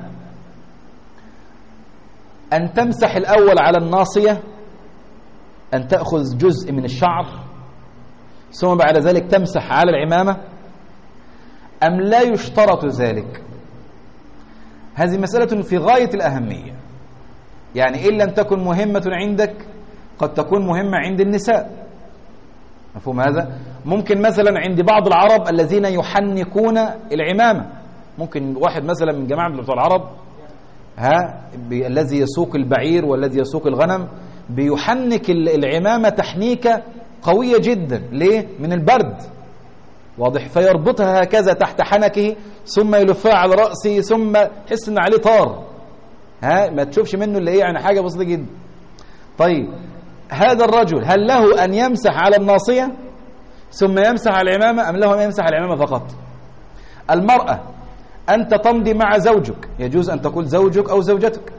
[SPEAKER 1] أن تمسح الأول على الناصية، أن تأخذ جزء من الشعر ثم بعد ذلك تمسح على العمامة، أم لا يشترط ذلك؟ هذه مسألة في غاية الأهمية، يعني إن لم تكن مهمة عندك قد تكون مهمة عند النساء، مفهوم هذا؟ ممكن مثلا عند بعض العرب الذين يحنكون العمامة، ممكن واحد مثلا من جماعة بتوع العرب الذي يسوق البعير والذي يسوق الغنم بيحنك العمامة تحنيكة قوية جدا. ليه؟ من البرد، واضح؟ فيربطها هكذا تحت حنكه ثم يلفها على رأسه ثم يحس ان عليه طار، ما تشوفش منه اللي يعني حاجة بسيطة جدا. طيب هذا الرجل هل له أن يمسح على الناصية ثم يمسح على العمامة أم له أن يمسح على العمامة فقط؟ المرأة أنت تمضي مع زوجك، يجوز أن تقول زوجك أو زوجتك،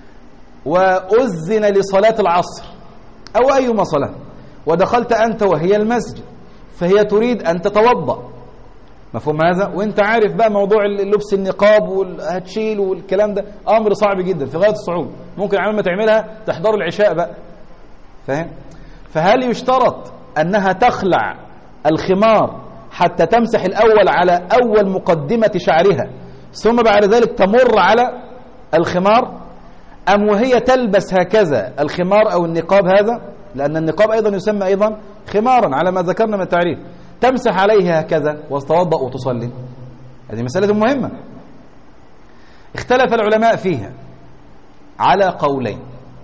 [SPEAKER 1] وأذن لصلاة العصر أو أيما صلاة، ودخلت أنت وهي المسجد، فهي تريد أن تتوضأ، مفهوم هذا؟ وانت عارف بقى موضوع لبس النقاب والهتشيل والكلام ده أمر صعب جدا في غاية الصعوبة، ممكن عمال تعملها تحضر العشاء بقى، فاهم؟ فهل يشترط أنها تخلع الخمار حتى تمسح الأول على أول مقدمة شعرها ثم بعد ذلك تمر على الخمار، أم وهي تلبس هكذا الخمار أو النقاب هذا، لأن النقاب أيضا يسمى أيضا خمارا على ما ذكرنا من التعريف، تمسح عليه هكذا وتتوضأ وتصلي؟ هذه مسألة مهمة اختلف العلماء فيها على قولين.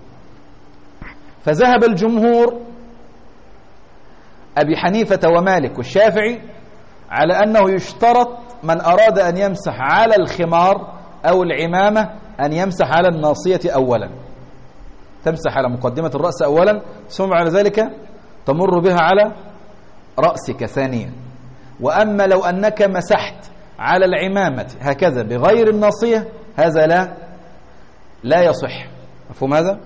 [SPEAKER 1] فذهب الجمهور أبي حنيفة ومالك والشافعي على أنه يشترط من أراد أن يمسح على الخمار أو العمامة أن يمسح على الناصية أولا، تمسح على مقدمة الرأس أولا ثم بعد ذلك تمر بها على رأسك ثانيا. وأما لو أنك مسحت على العمامة هكذا بغير الناصية هذا لا يصح، مفهوم هذا؟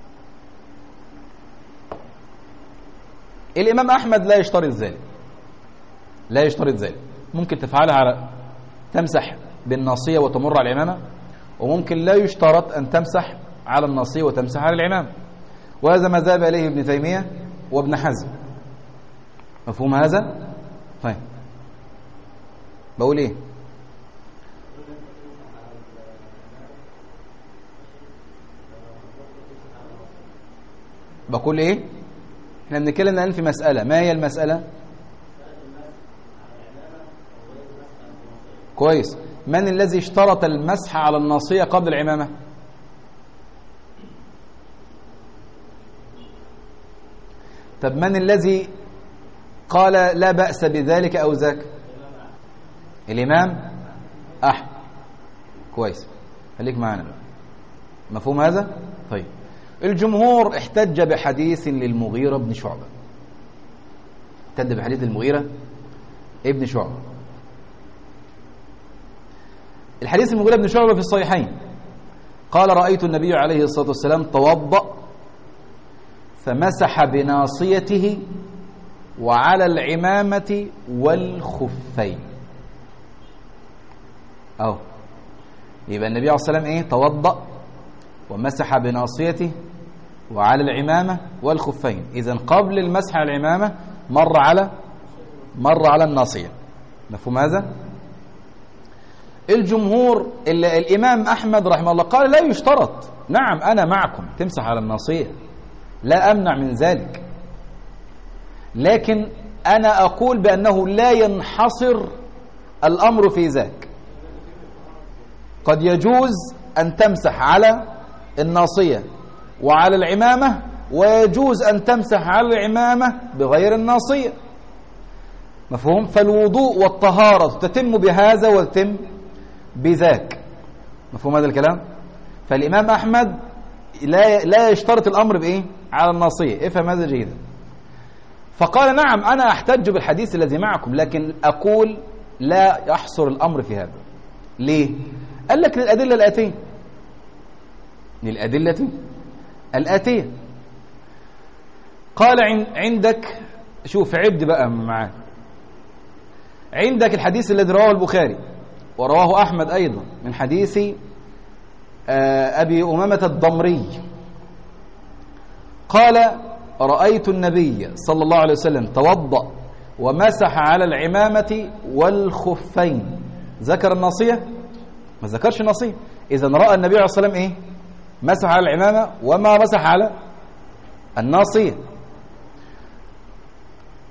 [SPEAKER 1] الإمام أحمد لا يشترط ذلك، لا يشترط ذلك، ممكن تفعلها على تمسح بالناصية وتمر على العمامة، وممكن لا يشترط أن تمسح على الناصية وتمسح على العمامة، وهذا ما ذهب إليه ابن تيمية وابن حزم، مفهوم هذا؟ طيب بقول إيه؟ بقول إيه؟ احنا بنتكلم الآن في مسألة، ما هي المسألة؟ كويس. من الذي اشترط المسح على الناصية قبل العمامة؟ طب من الذي قال لا بأس بذلك أو ذاك؟ الإمام أحمد. كويس، خليك معنا بقى، مفهوم هذا؟ طيب الجمهور احتج بحديث للمغيرة بن شعبة، احتج بحديث المغيرة ابن شعبة. الحديث المغيرة بن شعبة في الصحيحين قال رأيت النبي عليه الصلاة والسلام توضأ فمسح بناصيته وعلى العمامة والخفين. يبقى النبي عليه الصلاة والسلام ايه؟ توضأ ومسح بناصيته وعلى العمامة والخفين، إذن قبل المسح على العمامة مر على الناصية، مفهوم هذا؟ الجمهور الإمام أحمد رحمه الله قال لا يشترط، نعم أنا معكم تمسح على الناصية، لا أمنع من ذلك، لكن أنا أقول بأنه لا ينحصر الأمر في ذاك، قد يجوز أن تمسح على الناصية وعلى العمامة، ويجوز أن تمسح على العمامة بغير الناصية، مفهوم؟ فالوضوء والطهارة تتم بهذا وتتم بذاك، مفهوم هذا الكلام؟ فالإمام أحمد لا يشترط الأمر بإيه؟ على الناصية، افهم هذا جيدا. فقال نعم أنا أحتج بالحديث الذي معكم، لكن أقول لا يحصر الأمر في هذا. ليه؟ قال لك للأدلة الآتية. قال عندك، شوف عد بقى معاك، عندك الحديث الذي رواه البخاري ورواه أحمد أيضا من حديث أبي أمامة الضمري قال رأيت النبي صلى الله عليه وسلم توضأ ومسح على العمامة والخفين، ذكر الناصية؟ ما ذكرش الناصية. إذن رأى النبي عليه الصلاة والسلام إيه؟ مسح على العمامة وما مسح على الناصية.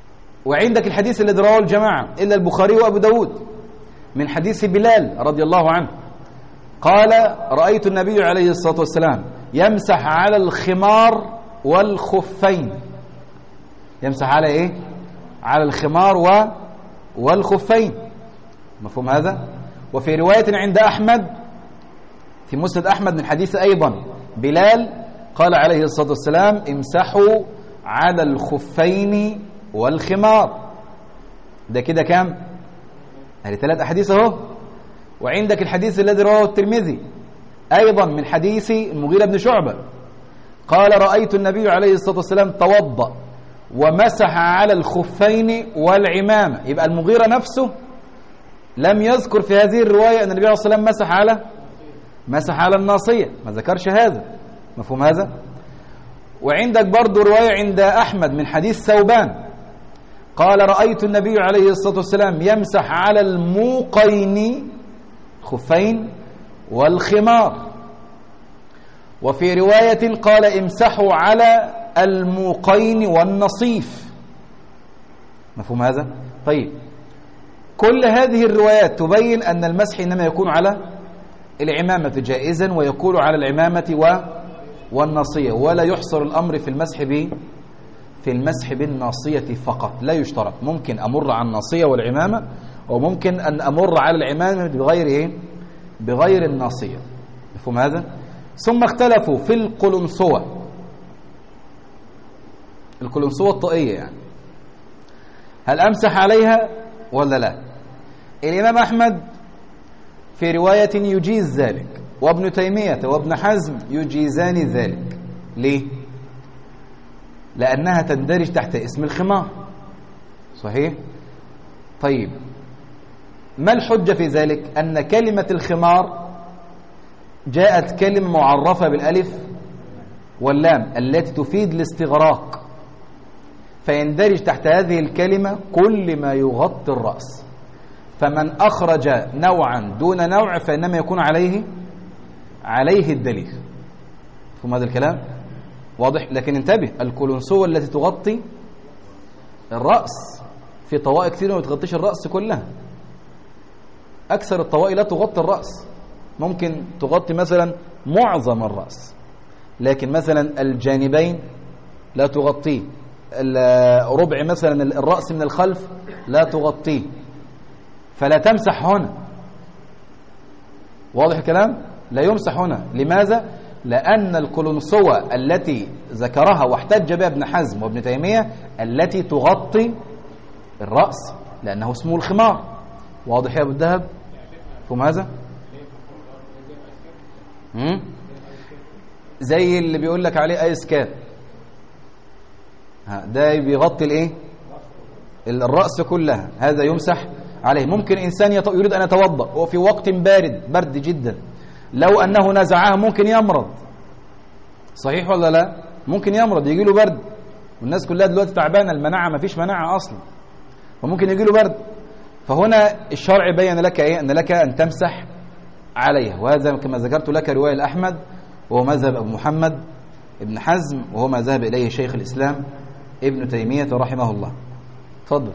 [SPEAKER 1] وعندك الحديث الذي رواه الجماعة إلا البخاري وأبو داود من حديث بلال رضي الله عنه قال رأيت النبي عليه الصلاة والسلام يمسح على الخمار والخفين. يمسح على إيه؟ على الخمار والخفين. مفهوم هذا؟ وفي رواية عند أحمد في مسند أحمد من حديث أيضا بلال قال عليه الصلاة والسلام امسحوا على الخفين والخمار. ده كده كام؟ هذه 3 أحاديث اهو. وعندك الحديث الذي رواه الترمذي أيضا من حديث المغيرة بن شعبة قال رأيت النبي عليه الصلاة والسلام توضأ ومسح على الخفين والعمامة. يبقى المغيرة نفسه لم يذكر في هذه الرواية أن النبي عليه الصلاة والسلام مسح على الناصية، ما ذكرش هذا. مفهوم هذا؟ وعندك برضو رواية عند أحمد من حديث ثوبان قال رأيت النبي عليه الصلاة والسلام يمسح على الموقين خفين والخمار. وفي رواية قال امسحوا على الموقين والنصيف. مفهوم هذا؟ طيب كل هذه الروايات تبين أن المسح إنما يكون على العمامة جائزا ويكون على العمامة والناصية، ولا يحصر الأمر في المسح بالناصية فقط، لا يشترط. ممكن أمر على الناصية والعمامة وممكن أن أمر على العمامة بغير الناصية. مفهوم هذا؟ ثم اختلفوا في القلنسوة الطائية يعني هل أمسح عليها ولا لا؟ الإمام أحمد في رواية يجيز ذلك، وابن تيمية وابن حزم يجيزان ذلك. ليه؟ لأنها تندرج تحت اسم الخمار. صحيح؟ طيب ما الحجة في ذلك؟ أن كلمة الخمار جاءت كلمة معرفة بالألف واللام التي تفيد الاستغراق، فيندرج تحت هذه الكلمة كل ما يغطي الرأس، فمن أخرج نوعا دون نوع فإنما يكون عليه الدليل. فهم هذا الكلام واضح؟ لكن انتبه، القلنسوة التي تغطي الرأس في طوائي كثيرة ما تغطيش الرأس كلها. أكثر الطوائي لا تغطي الرأس، ممكن تغطي مثلا معظم الرأس، لكن مثلا الجانبين لا تغطيه، ربع مثلا الرأس من الخلف لا تغطيه، فلا تمسح هنا. واضح الكلام؟ لا يمسح هنا. لماذا؟ لأن القلنسوة التي ذكرها واحتج بها ابن حزم وابن تيمية التي تغطي الرأس، لأنه اسمه الخمار. واضح يا أبو الذهب؟ فهم هذا؟ زي اللي بيقول لك عليه ايس كاب، ده بيغطي الايه؟ الرأس كلها، هذا يمسح عليه. ممكن إنسان يريد أن يتوضأ وفي وقت برد جدا، لو أنه نزعها ممكن يمرض. صحيح ولا لا؟ ممكن يمرض، يجي له برد، والناس كلها دلوقتي تعبانة، المناعة ما فيش مناعة أصلا، فممكن يجي له برد. فهنا الشرع بين لك إيه؟ أن لك أن تمسح عليها. وهذا كما ذكرت لك رواية الأحمد وهو مذهب أبو محمد ابن حزم، وهو ما ذهب إليه شيخ الإسلام ابن تيمية رحمه الله. تفضل.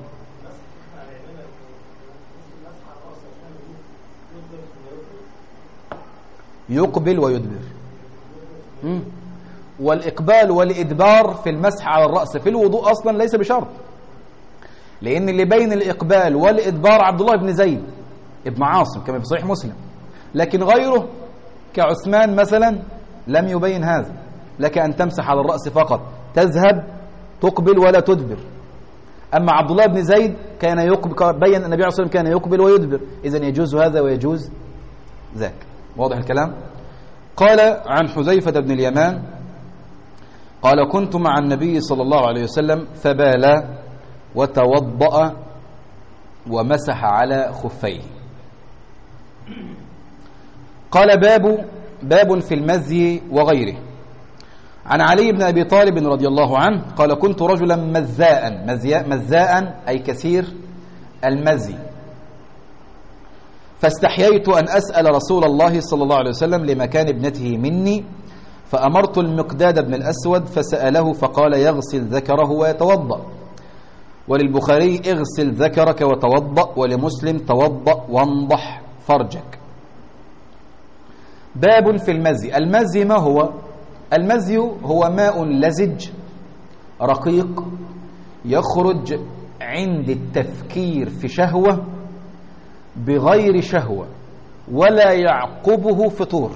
[SPEAKER 1] يقبل ويدبر. والإقبال والإدبار في المسح على الرأس في الوضوء أصلا ليس بشرط، لأن اللي بين الإقبال والإدبار عبد الله بن زيد ابن عاصم كما في صحيح مسلم، لكن غيره كعثمان مثلا لم يبين هذا. لك أن تمسح على الرأس فقط، تذهب تقبل ولا تدبر. أما عبد الله بن زيد كان يقبل، بين النبي عليه الصلاة والسلام كان يقبل ويدبر، إذن يجوز هذا ويجوز ذاك. واضح الكلام؟ قال عن حذيفة بن اليمان قال كنت مع النبي صلى الله عليه وسلم فبال وتوضأ ومسح على خفيه. قال باب في المزي وغيره. عن علي بن أبي طالب رضي الله عنه قال كنت رجلا مزاء أي كثير المزي، فاستحييت أن أسأل رسول الله صلى الله عليه وسلم لمكان ابنته مني، فأمرت المقداد بن الأسود فسأله فقال يغسل ذكره ويتوضأ. وللبخاري اغسل ذكرك وتوضأ، ولمسلم توضأ وانضح فرجك. باب في المزي. المزي ما هو؟ المزي هو ماء لزج رقيق يخرج عند التفكير في شهوة بغير شهوة ولا يعقبه فطور.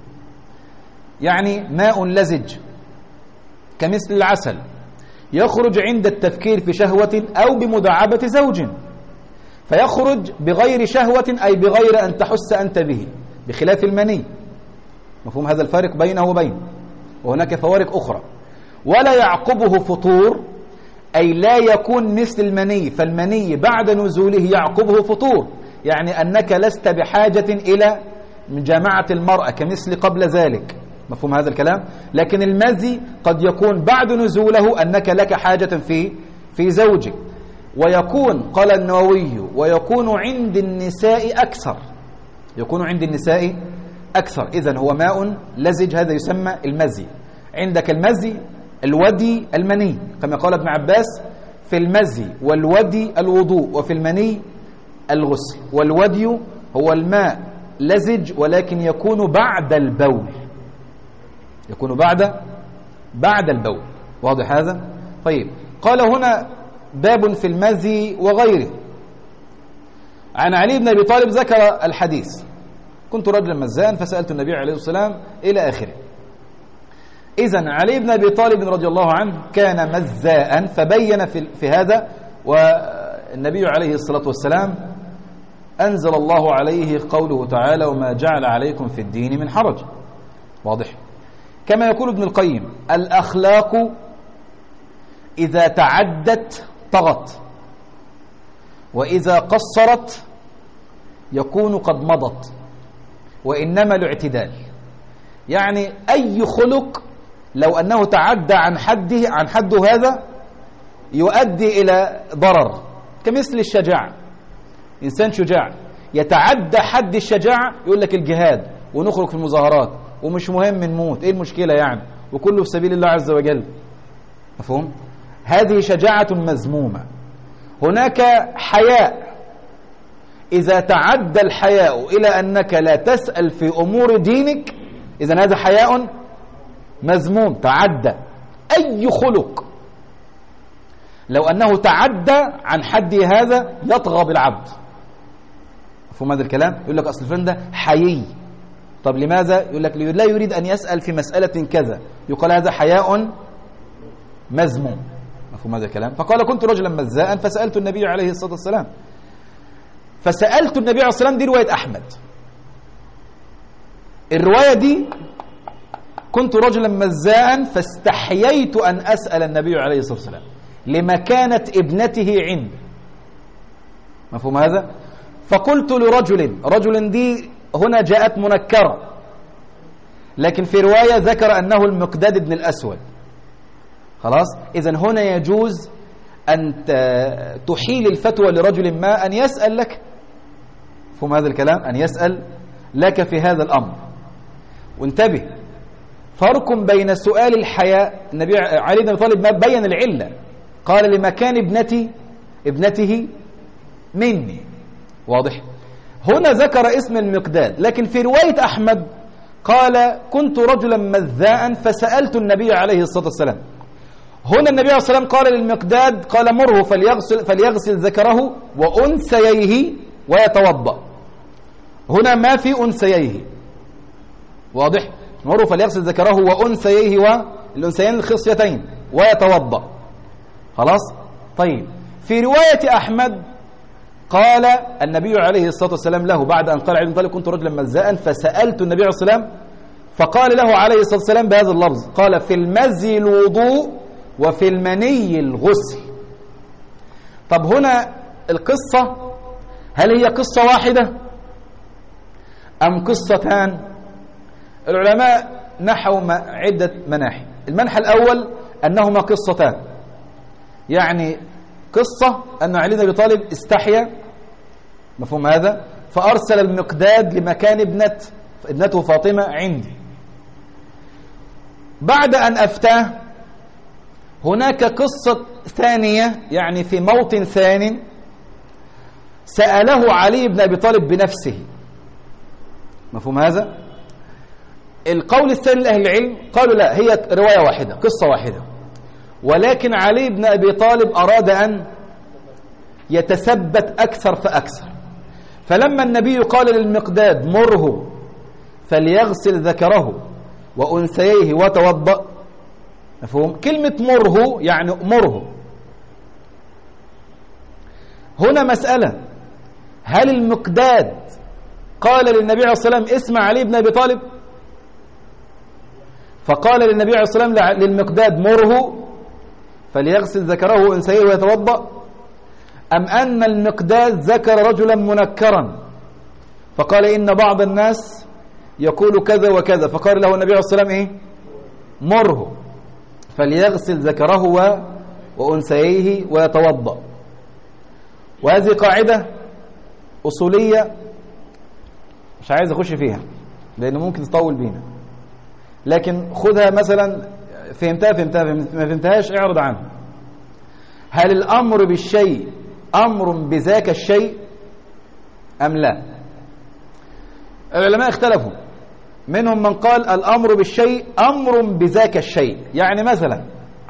[SPEAKER 1] يعني ماء لزج كمثل العسل يخرج عند التفكير في شهوة أو بمداعبة زوج، فيخرج بغير شهوة أي بغير أن تحس أنت به، بخلاف المني. مفهوم هذا الفارق بينه وبين، وهناك فوارق أخرى. ولا يعقبه فطور أي لا يكون مثل المني، فالمني بعد نزوله يعقبه فطور، يعني أنك لست بحاجة إلى مجامعة المرأة كمثل قبل ذلك. مفهوم هذا الكلام؟ لكن المزي قد يكون بعد نزوله أنك لك حاجة في زوجك، ويكون قال النووي ويكون عند النساء أكثر، يكون عند النساء أكثر. إذن هو ماء لزج، هذا يسمى المزي. عندك المزي الودي المني، كما قال ابن عباس في المزي والودي الوضوء، وفي المني الغسل. والودي هو الماء لزج ولكن يكون بعد البول، يكون بعد البول. واضح هذا؟ طيب، قال هنا باب في المزي وغيره. عن علي بن أبي طالب ذكر الحديث: كنت رجلا مزاء فسألت النبي عليه الصلاة والسلام إلى آخره. إذن علي بن أبي طالب رضي الله عنه كان مزاء، فبين في هذا، والنبي عليه الصلاة والسلام أنزل الله عليه قوله تعالى: وما جعل عليكم في الدين من حرج. واضح؟ كما يقول ابن القيم: الأخلاق إذا تعدت طغت، وإذا قصرت يكون قد مضت، وإنما الاعتدال. يعني أي خلق لو أنه تعدى عن حده هذا يؤدي إلى ضرر، كمثل الشجاعة. إنسان شجاع يتعدى حد الشجاعة، يقول لك الجهاد ونخرج في المظاهرات ومش مهم نموت، إيه المشكلة يعني، وكله في سبيل الله عز وجل. مفهوم؟ هذه شجاعة مذمومة. هناك حياء، إذا تعدى الحياء إلى أنك لا تسأل في أمور دينك، إذن هذا حياء مذموم، تعدى. أي خلق لو أنه تعدى عن حد هذا يطغى بالعبد. مفهوم هذا الكلام؟ يقول لك أصل الفلان ده حيي. طب لماذا؟ يقول لك لا يريد أن يسأل في مسألة كذا، يقال هذا حياء مذموم. مفهوم هذا الكلام؟ فقال: كنت رجلا مزاء فسألت النبي عليه الصلاة والسلام. فسألت النبي عليه الصلاة والسلام دي رواية أحمد. الرواية دي كنت رجلا مزاء فاستحييت أن أسأل النبي عليه الصلاة والسلام لمكانة ابنته عنده. مفهوم هذا؟ فقلت رجل دي هنا جاءت منكرة، لكن في رواية ذكر أنه المقداد بن الأسود. خلاص؟ إذن هنا يجوز أن تحيل الفتوى لرجل ما أن يسأل لك. مفهوم هذا الكلام؟ أن يسأل لك في هذا الأمر. وانتبه، فرق بين سؤال الحياء. النبي علي بن أبي طالب ما بين العلة، قال: لمكان ابنته مني. واضح؟ هنا ذكر اسم المقداد، لكن في رواية أحمد قال: كنت رجلا مذاء فسألت النبي عليه الصلاة والسلام. هنا النبي عليه الصلاة والسلام قال للمقداد: قال مره فليغسل ذكره وأنثييه ويتوضأ. هنا ما في أنثييه. واضح؟ مره فليغسل ذكره وأنثييه، والأنثيين الخصيتين، ويتوضأ. خلاص؟ طيب، في رواية أحمد قال النبي عليه الصلاة والسلام له بعد أن قال علي بن طالب: كنت رجلا مزاء فسألت النبي عليه الصلاة والسلام، فقال له عليه الصلاة والسلام بهذا اللفظ، قال: في المزي الوضوء وفي المني الغسل. طب هنا القصة هل هي قصة واحدة أم قصتان؟ العلماء نحوا عدة مناحي. المنحى الأول أنهما قصتان، يعني قصة أن علي بن أبي طالب استحيا، مفهوم هذا، فأرسل المقداد لمكان ابنته فاطمة عندي. بعد أن أفتاه هناك قصة ثانية، يعني في موطن ثاني سأله علي بن أبي طالب بنفسه. مفهوم هذا؟ القول الثاني لأهل العلم قالوا لا، هي رواية واحدة، قصة واحدة، ولكن علي بن أبي طالب أراد أن يتثبت أكثر فأكثر، فلما النبي قال للمقداد مره فليغسل ذكره وأنثيه وتوضأ، مفهوم؟ كلمة مره يعني مره. هنا مسألة، هل المقداد قال للنبي عليه الصلاة والسلام اسمع علي بن أبي طالب، فقال للنبي عليه الصلاة والسلام للمقداد مره فليغسل ذكره وأنثيه ويتوضأ، أم أن المقداد ذكر رجلا منكرا فقال إن بعض الناس يقول كذا وكذا، فقال له النبي عليه الصلاة والسلام إيه؟ مره فليغسل ذكره وأنثيه ويتوضأ. وهذه قاعدة أصولية مش عايز أخش فيها لأنه ممكن تطول بينا، لكن خذها مثلا، فهمتها ما فهمتهاش اعرض عنها. هل الأمر بالشيء أمر بذاك الشيء أم لا؟ العلماء اختلفوا، منهم من قال الأمر بالشيء أمر بذاك الشيء، يعني مثلا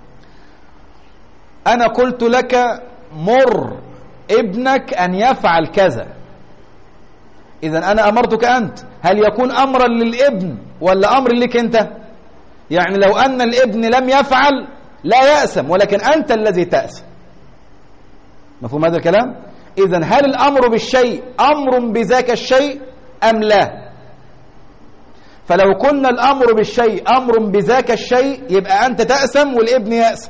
[SPEAKER 1] أنا قلت لك مر ابنك أن يفعل كذا، إذن أنا أمرتك أنت، هل يكون أمرا للابن ولا أمر لك أنت؟ يعني لو أن الابن لم يفعل لا يأسم، ولكن أنت الذي تأسم. مفهوم هذا الكلام؟ إذن هل الأمر بالشيء أمر بذاك الشيء أم لا؟ فلو كنا الأمر بالشيء أمر بذاك الشيء يبقى أنت تأسم والابن يأسم،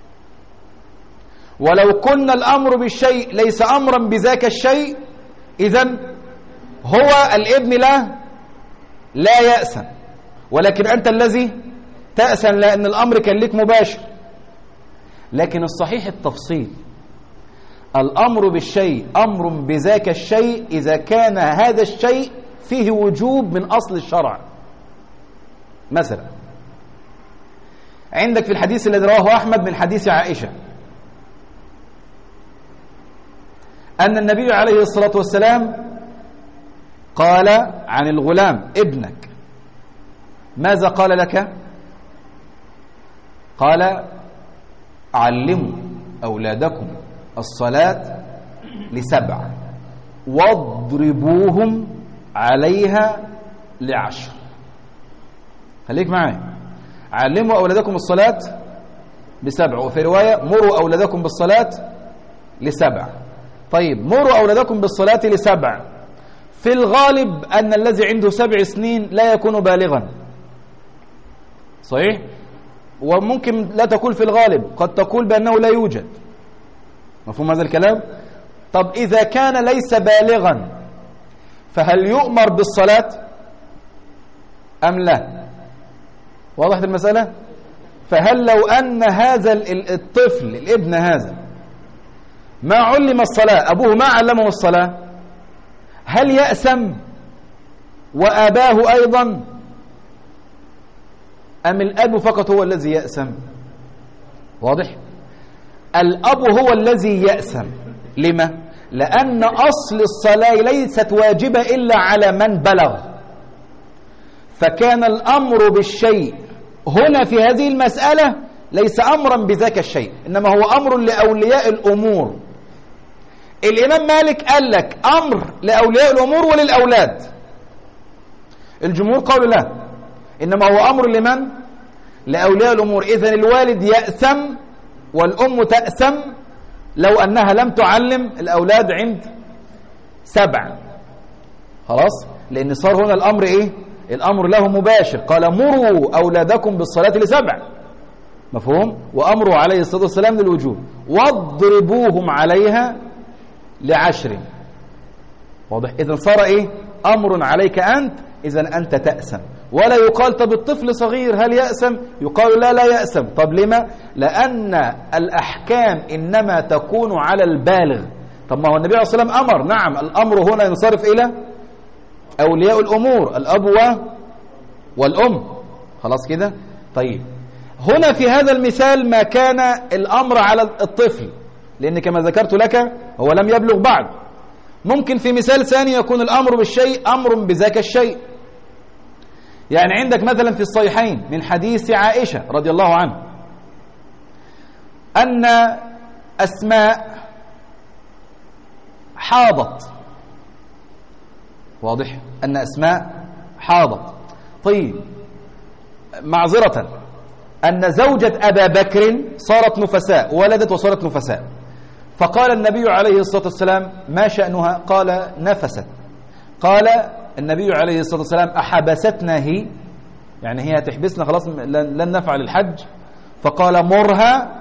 [SPEAKER 1] ولو كنا الأمر بالشيء ليس أمرا بذاك الشيء إذن هو الابن لا يأسم، ولكن أنت الذي تأسم لأن الأمر كان لك مباشر. لكن الصحيح التفصيل، الأمر بالشيء أمر بذاك الشيء إذا كان هذا الشيء فيه وجوب من أصل الشرع. مثلا عندك في الحديث الذي رواه أحمد من حديث عائشة أن النبي عليه الصلاة والسلام قال عن الغلام ابنك ماذا قال لك؟ قال علموا أولادكم الصلاة ل7 واضربوهم عليها ل10. خليك معي، علموا أولادكم الصلاة ل7، وفي رواية مروا أولادكم بالصلاة ل7. طيب مروا أولادكم بالصلاة ل7، في الغالب أن الذي عنده 7 سنين لا يكون بالغا، صحيح؟ وممكن لا تقول في الغالب، قد تقول بأنه لا يوجد. مفهوم هذا الكلام؟ طب إذا كان ليس بالغا فهل يؤمر بالصلاة أم لا؟ واضح المسألة؟ فهل لو أن هذا الطفل الابن هذا ما علم الصلاة، أبوه ما علمه الصلاة، هل يأسم وآباه أيضا أم الأب فقط هو الذي يأسم؟ واضح؟ الأب هو الذي يأسم. لما؟ لأن أصل الصلاة ليست واجبة إلا على من بلغ، فكان الأمر بالشيء هنا في هذه المسألة ليس أمرا بذاك الشيء، إنما هو أمر لأولياء الأمور. الإمام مالك قال لك أمر لأولياء الأمور وللأولاد، الجمهور قالوا لا، إنما هو أمر لمن؟ لأولياء الأمور. إذن الوالد يأسم والأم تأسم لو أنها لم تعلم الأولاد عند 7. خلاص؟ لأن صار هنا الأمر إيه؟ الأمر له مباشر، قال مروا أولادكم بالصلاة ل7، مفهوم؟ وأمره عليه الصلاة والسلام للوجوب، واضربوهم عليها ل10. واضح؟ إذن صار إيه؟ أمر عليك أنت، إذن أنت تأسم. ولا يقال طب الطفل صغير هل يأسم؟ يقال لا يأسم. طب لما؟ لأن الأحكام إنما تكون على البالغ. طب ما هو النبي عليه الصلاة والسلام أمر، نعم الأمر هنا ينصرف إلى أولياء الأمور، الأب والأم. خلاص كده؟ طيب هنا في هذا المثال ما كان الأمر على الطفل، لأن كما ذكرت لك هو لم يبلغ بعد. ممكن في مثال ثاني يكون الأمر بالشيء أمر بذاك الشيء. يعني عندك مثلا في الصحيحين من حديث عائشة رضي الله عنها أن أسماء حاضت. واضح أن أسماء حاضت. طيب، معذرة، أن زوجة أبا بكر صارت نفساء، ولدت وصارت نفساء، فقال النبي عليه الصلاة والسلام: ما شأنها؟ قال: نفست. قال النبي عليه الصلاة والسلام: أحبستنا هي؟ يعني هي تحبسنا خلاص لن نفعل الحج. فقال: مرها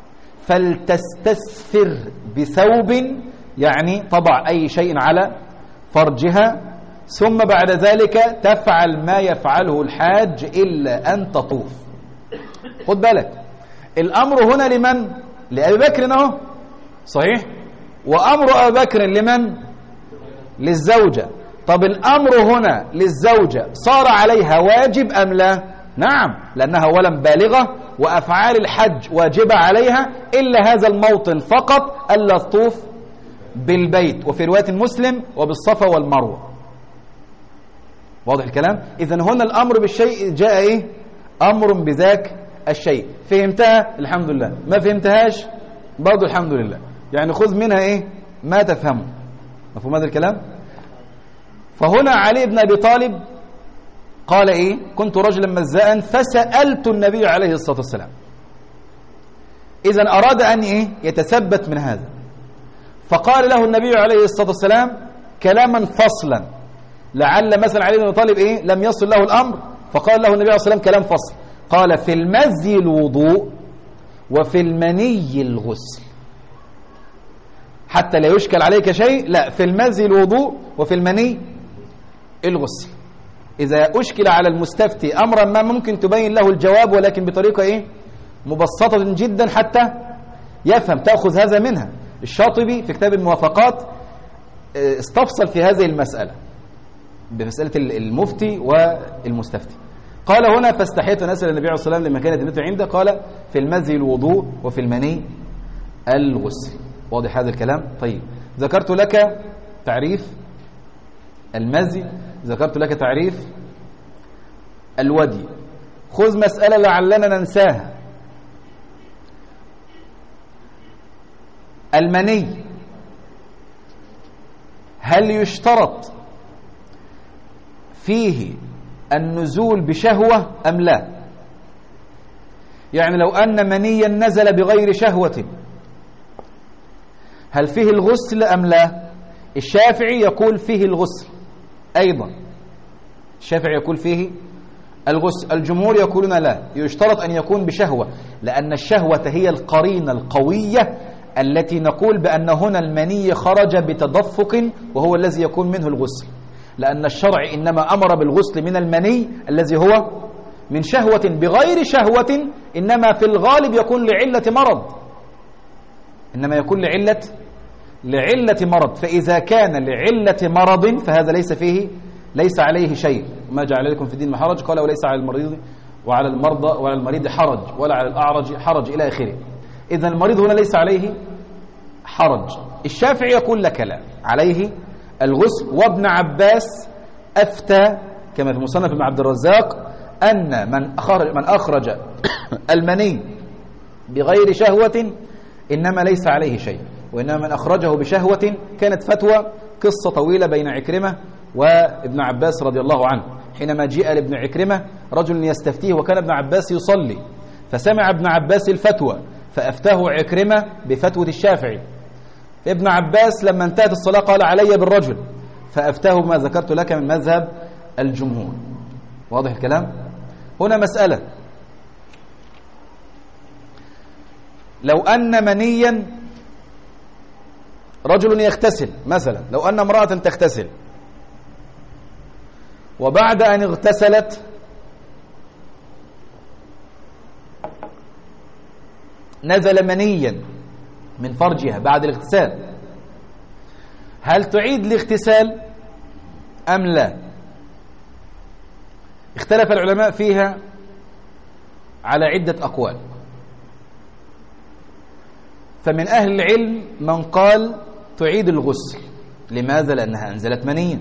[SPEAKER 1] فلتستسفر بثوب، يعني طبع أي شيء على فرجها، ثم بعد ذلك تفعل ما يفعله الحاج إلا أن تطوف. خد بالك، الأمر هنا لمن؟ لأبي بكر أهو، صحيح؟ وأمر أبي بكر لمن؟ للزوجة. طب الأمر هنا للزوجة صار عليها واجب أم لا؟ نعم، لأنها أولا بالغة، وأفعال الحج واجبة عليها إلا هذا الموطن فقط، ألا تطوف بالبيت، وفي رواية مسلم: وبالصفا والمروة. واضح الكلام؟ إذن هنا الأمر بالشيء جاء إيه؟ أمر بذاك الشيء. فهمتها؟ الحمد لله. ما فهمتهاش؟ برضو الحمد لله. يعني خذ منها إيه؟ ما تفهمه. مفهوم هذا الكلام؟ فهنا علي بن أبي طالب قال إيه؟ كنت رجلا مزاء فسألت النبي عليه الصلاة والسلام. إذن أراد أن إيه؟ يتثبت من هذا، فقال له النبي عليه الصلاة والسلام كلاما فصلا، لعل مثلا علي بن أبي طالب إيه؟ لم يصل له الأمر، فقال له النبي عليه الصلاة والسلام كلام فصل، قال: في المزي الوضوء وفي المني الغسل. حتى لا يشكل عليك شيء، لا، في المزي الوضوء وفي المني الغسل. إذا أشكل على المستفتي أمرا ما ممكن تبين له الجواب، ولكن بطريقة إيه؟ مبسطة جدا حتى يفهم. تأخذ هذا منها. الشاطبي في كتاب الموافقات استفصل في هذه المسألة، بمسألة المفتي والمستفتي. قال هنا: فاستحيت أن أسأل النبي عليه الصلاة والسلام لما كانت ابنته عنده، قال: في المزي الوضوء وفي المني الغسل. واضح هذا الكلام؟ طيب، ذكرت لك تعريف المزي، ذكرت لك تعريف الودي. خذ مسألة لعلنا ننساها: المني، هل يشترط فيه النزول بشهوة أم لا؟ يعني لو أن منيا نزل بغير شهوة هل فيه الغسل أم لا؟ الشافعي يقول فيه الغسل أيضا، الشافعي يقول فيه الغسل. الجمهور يقولون لا، يشترط أن يكون بشهوة، لأن الشهوة هي القرينة القوية التي نقول بأن هنا المني خرج بتدفق، وهو الذي يكون منه الغسل، لأن الشرع إنما أمر بالغسل من المني الذي هو من شهوة. بغير شهوة إنما في الغالب يكون لعلة مرض، إنما يكون لعلة مرض. فإذا كان لعلة مرض فهذا ليس عليه شيء. ما جعل لكم في الدين من حرج، قال: وليس على المريض وعلى المرضى وعلى المريض حرج ولا على الأعرج حرج إلى آخره. إذا المريض هنا ليس عليه حرج. الشافعي يقول لك لا، عليه الغسل. وابن عباس أفتى كما في مصنف ابن عبد الرزاق أن من أخرج المني بغير شهوة إنما ليس عليه شيء، وإنما من أخرجه بشهوة. كانت فتوى قصة طويلة بين عكرمة وابن عباس رضي الله عنه، حينما جاء لابن عكرمة رجل يستفتيه وكان ابن عباس يصلي، فسمع ابن عباس الفتوى فأفتاه عكرمة بفتوى الشافعي. ابن عباس لما انتهت الصلاة قال: علي بالرجل، فأفتاه بما ذكرت لك من مذهب الجمهور. واضح الكلام؟ هنا مسألة: لو أن منيا رجل يغتسل مثلا، لو أن امرأة تغتسل وبعد أن اغتسلت نزل منيا من فرجها بعد الاغتسال، هل تعيد الاغتسال أم لا؟ اختلف العلماء فيها على عدة أقوال. فمن أهل العلم من قال تعيد الغسل. لماذا؟ لأنها أنزلت منيا.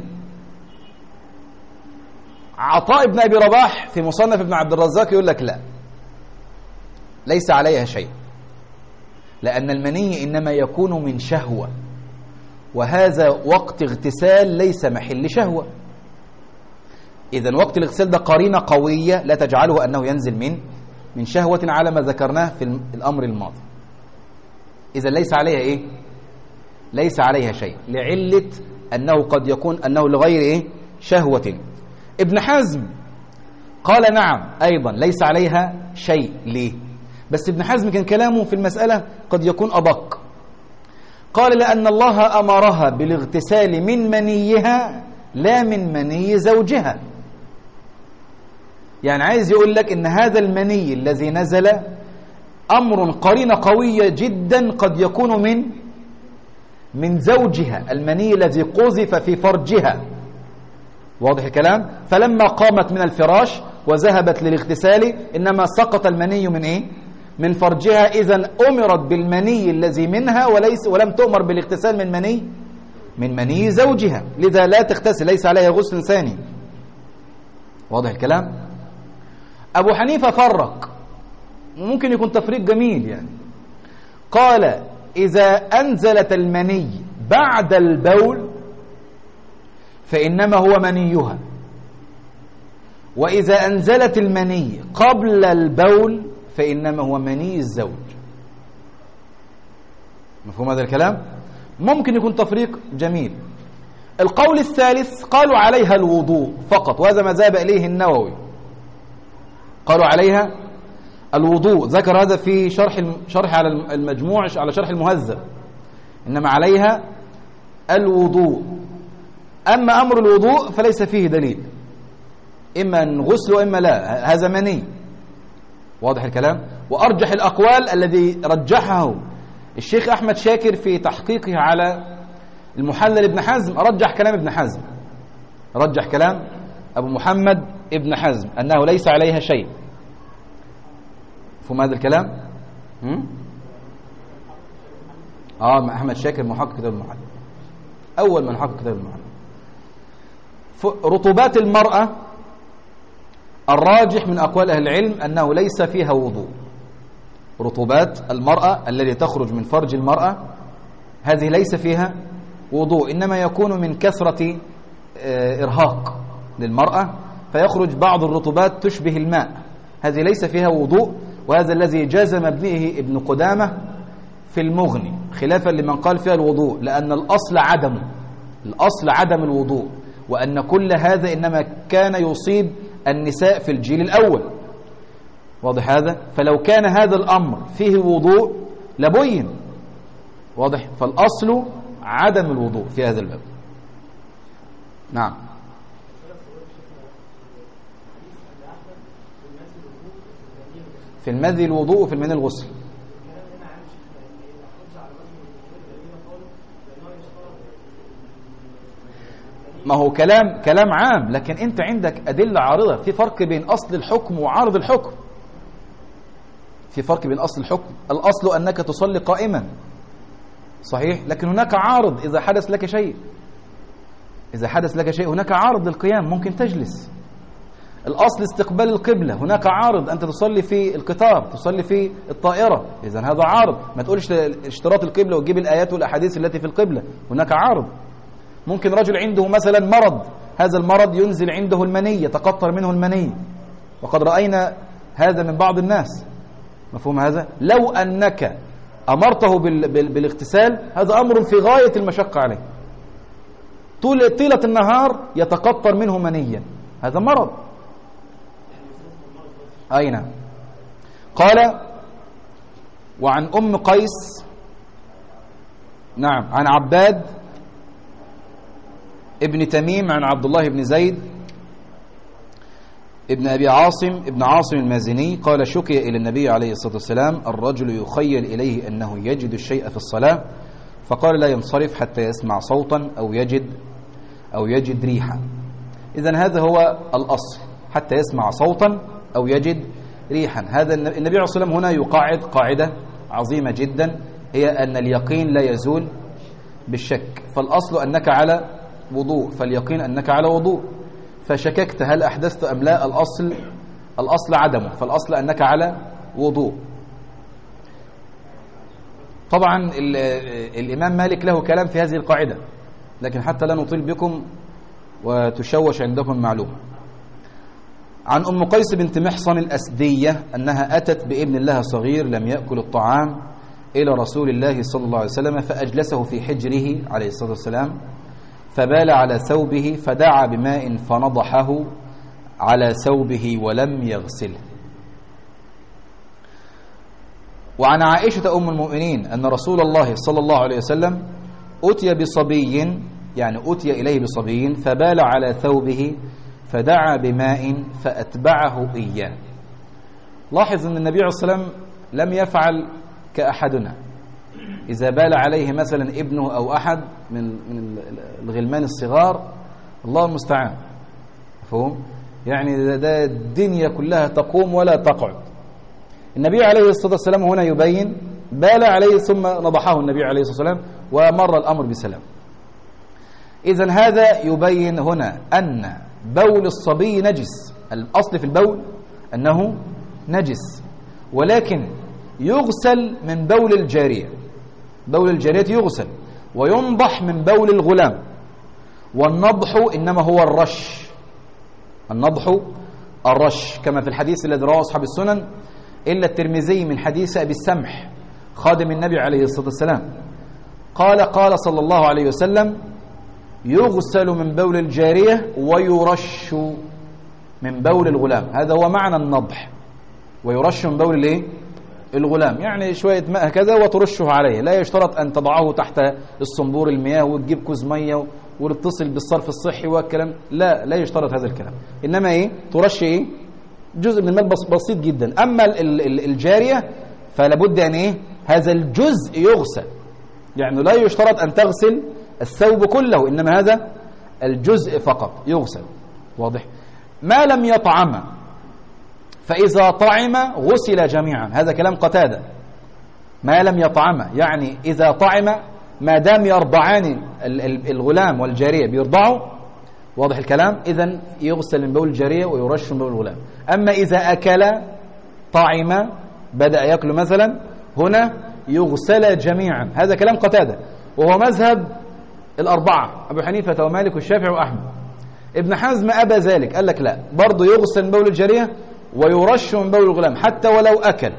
[SPEAKER 1] عطاء بن أبي رباح في مصنف ابن عبد الرزاق يقول لك لا، ليس عليها شيء، لأن المني إنما يكون من شهوة، وهذا وقت اغتسال ليس محل شهوة. إذن وقت الاغتسال ده قرينة قوية لا تجعله أنه ينزل من شهوة على ما ذكرناه في الأمر الماضي. إذن ليس عليها إيه؟ ليس عليها شيء، لعلة أنه قد يكون أنه لغير إيه؟ شهوة. ابن حزم قال نعم أيضا ليس عليها شيء. ليه؟ بس ابن حزم كان كلامه في المسألة قد يكون أدق. قال لأن الله أمرها بالاغتسال من منيها لا من مني زوجها. يعني عايز يقول لك إن هذا المني الذي نزل أمر قرينة قوية جدا قد يكون من زوجها، المني الذي قذف في فرجها. واضح الكلام؟ فلما قامت من الفراش وذهبت للاغتسال إنما سقط المني من إيه؟ من فرجها. إذن أمرت بالمني الذي منها ولم تؤمر بالاغتسال من مني زوجها، لذا لا تغتسل، ليس عليها غسل ثاني. واضح الكلام؟ أبو حنيفة فرق، ممكن يكون تفريق جميل يعني. قال إذا أنزلت المني بعد البول فإنما هو منيها، وإذا أنزلت المني قبل البول فإنما هو مني الزوج. مفهوم هذا الكلام؟ ممكن يكون تفريق جميل. القول الثالث قالوا عليها الوضوء فقط، وهذا ما ذهب إليه النووي، قالوا عليها الوضوء. ذكر هذا في شرح على المجموع على شرح المهذب، إنما عليها الوضوء. أما أمر الوضوء فليس فيه دليل، إما أن غسل وإما لا، هذا مني. واضح الكلام؟ وأرجح الأقوال الذي رجحه الشيخ أحمد شاكر في تحقيقه على المحلل ابن حزم، رجح كلام ابن حزم، رجح كلام أبو محمد ابن حزم أنه ليس عليها شيء. فهم هذا الكلام؟ أحمد شاكر محقق كتاب المحلل، أول من حقق كتاب المحلل. رطوبات المرأة الراجح من أقوال أهل العلم أنه ليس فيها وضوء. رطوبات المرأة التي تخرج من فرج المرأة هذه ليس فيها وضوء، إنما يكون من كثرة إرهاق للمرأة فيخرج بعض الرطوبات تشبه الماء، هذه ليس فيها وضوء. وهذا الذي جازم به ابن قدامة في المغني خلافا لمن قال فيها الوضوء، لأن الأصل عدم الوضوء، وأن كل هذا إنما كان يصيب النساء في الجيل الأول. واضح هذا؟ فلو كان هذا الأمر فيه وضوء لبين. واضح؟ فالأصل عدم الوضوء في هذا الباب. نعم. في المذي الوضوء وفي المني الغسل. ما هو كلام عام، لكن انت عندك أدلة عارضة. في فرق بين أصل الحكم وعارض الحكم. في فرق بين أصل الحكم، الأصل أنك تصلي قائما صحيح، لكن هناك عارض. إذا حدث لك شيء هناك عارض للقيام، ممكن تجلس. الأصل استقبال القبلة، هناك عارض، أنت تصلي في القطار، تصلي في الطائرة، إذن هذا عارض. ما تقولش اشتراط القبلة وتجيب الآيات والأحاديث التي في القبلة، هناك عارض. ممكن رجل عنده مثلا مرض، هذا المرض ينزل عنده المني، يتقطر منه المني، وقد رأينا هذا من بعض الناس. مفهوم هذا؟ لو أنك أمرته بالاغتسال هذا أمر في غاية المشقة عليه، طيلة النهار يتقطر منه منيا، هذا مرض. أين؟ قال وعن أم قيس، نعم، عن عباد ابن تميم عن عبد الله بن زيد ابن أبي عاصم المازني قال شكي إلى النبي عليه الصلاة والسلام الرجل يخيل إليه أنه يجد الشيء في الصلاة، فقال لا ينصرف حتى يسمع صوتا أو يجد ريحا. إذن هذا هو الأصل، حتى يسمع صوتا أو يجد ريحا. هذا النبي عليه الصلاة والسلام هنا يقاعد قاعدة عظيمة جدا، هي أن اليقين لا يزول بالشك. فالأصل أنك على وضوء، فاليقين أنك على وضوء، فشككت هل أحدثت أم لا، الأصل عدمه، فالأصل أنك على وضوء. طبعا الإمام مالك له كلام في هذه القاعدة، لكن حتى لا نطيل بكم وتشوش عندكم معلومة. عن أم قيس بنت محصن الأسدية أنها أتت بابن لها صغير لم يأكل الطعام إلى رسول الله صلى الله عليه وسلم، فأجلسه في حجره عليه الصلاة والسلام، فبال على ثوبه، فدعا بماء فنضحه على ثوبه ولم يغسله. وعن عائشة أم المؤمنين أن رسول الله صلى الله عليه وسلم أتي بصبي، يعني أتي إليه بصبي، فبال على ثوبه فدعا بماء فأتبعه إياه. لاحظ أن النبي عليه الصلاة والسلام لم يفعل كأحدنا، إذا بال عليه مثلا ابنه أو أحد من الغلمان الصغار، الله المستعان، مفهوم؟ يعني ده الدنيا كلها تقوم ولا تقعد. النبي عليه الصلاة والسلام هنا يبين بال عليه ثم نضحه النبي عليه الصلاة والسلام ومر الأمر بسلام. إذن هذا يبين هنا أن بول الصبي نجس. الأصل في البول أنه نجس، ولكن يغسل من بول الجارية. بول الجارية يغسل وينضح من بول الغلام. والنضح إنما هو الرش، النضح الرش، كما في الحديث الذي رواه أصحاب السنن إلا الترمذي من حديث أبي السمح خادم النبي عليه الصلاة والسلام قال صلى الله عليه وسلم: يغسل من بول الجارية ويرش من بول الغلام. هذا هو معنى النضح، ويرش من بول الايه؟ الغلام، يعني شوية ماء كذا وترشه عليه. لا يشترط أن تضعه تحت الصنبور المياه وتجيب كوز مية وتتصل بالصرف الصحي والكلام، لا يشترط هذا الكلام. إنما إيه؟ ترش إيه؟ جزء من الماء بسيط جدا. أما الجارية فلابد أن إيه؟ هذا الجزء يغسل، يعني لا يشترط أن تغسل الثوب كله، إنما هذا الجزء فقط يغسل. واضح؟ ما لم يطعم، فإذا طعم غسل جميعا. هذا كلام قتادة. ما لم يطعم يعني إذا طعم، ما دام يرضعان الغلام والجارية بيرضعوا، واضح الكلام، إذن يغسل من بول الجارية ويرش من بول الغلام. أما إذا أكل طعم بدأ يأكل مثلا، هنا يغسل جميعا. هذا كلام قتادة، وهو مذهب الأربعة، أبو حنيفة ومالك والشافعي وأحمد. ابن حزم أبى ذلك، قال لك لا، برضه يغسل من بول الجارية ويرش من بول الغلام حتى ولو أكل.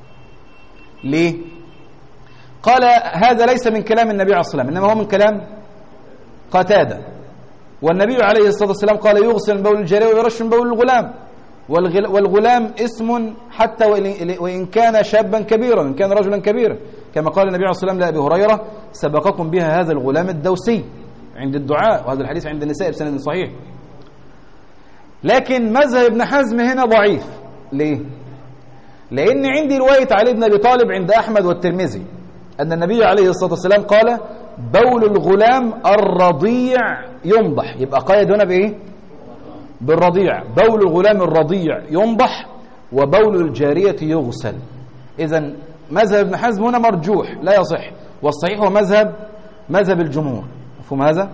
[SPEAKER 1] ليه؟ قال هذا ليس من كلام النبي عليه الصلاة والسلام، إنما هو من كلام قتادة. والنبي عليه الصلاة والسلام قال يغسل من بول الجارية ويرش من بول الغلام. والغلام اسم حتى وإن كان شابا كبيرا، إن كان رجلا كبيرا، كما قال النبي عليه الصلاة والسلام لأبي هريرة: سبقكم بها هذا الغلام الدوسي، عند الدعاء، وهذا الحديث عند النساء بسند صحيح. لكن مذهب ابن حزم هنا ضعيف. ليه؟ لأن عندي رواية علي بن أبي طالب عند أحمد والترمذي أن النبي عليه الصلاة والسلام قال: بول الغلام الرضيع ينضح. يبقى قيد هنا بإيه؟ بالرضيع. بول الغلام الرضيع ينضح وبول الجارية يغسل. إذن مذهب ابن حزم هنا مرجوح لا يصح، والصحيح هو مذهب الجمهور. مفهوم هذا؟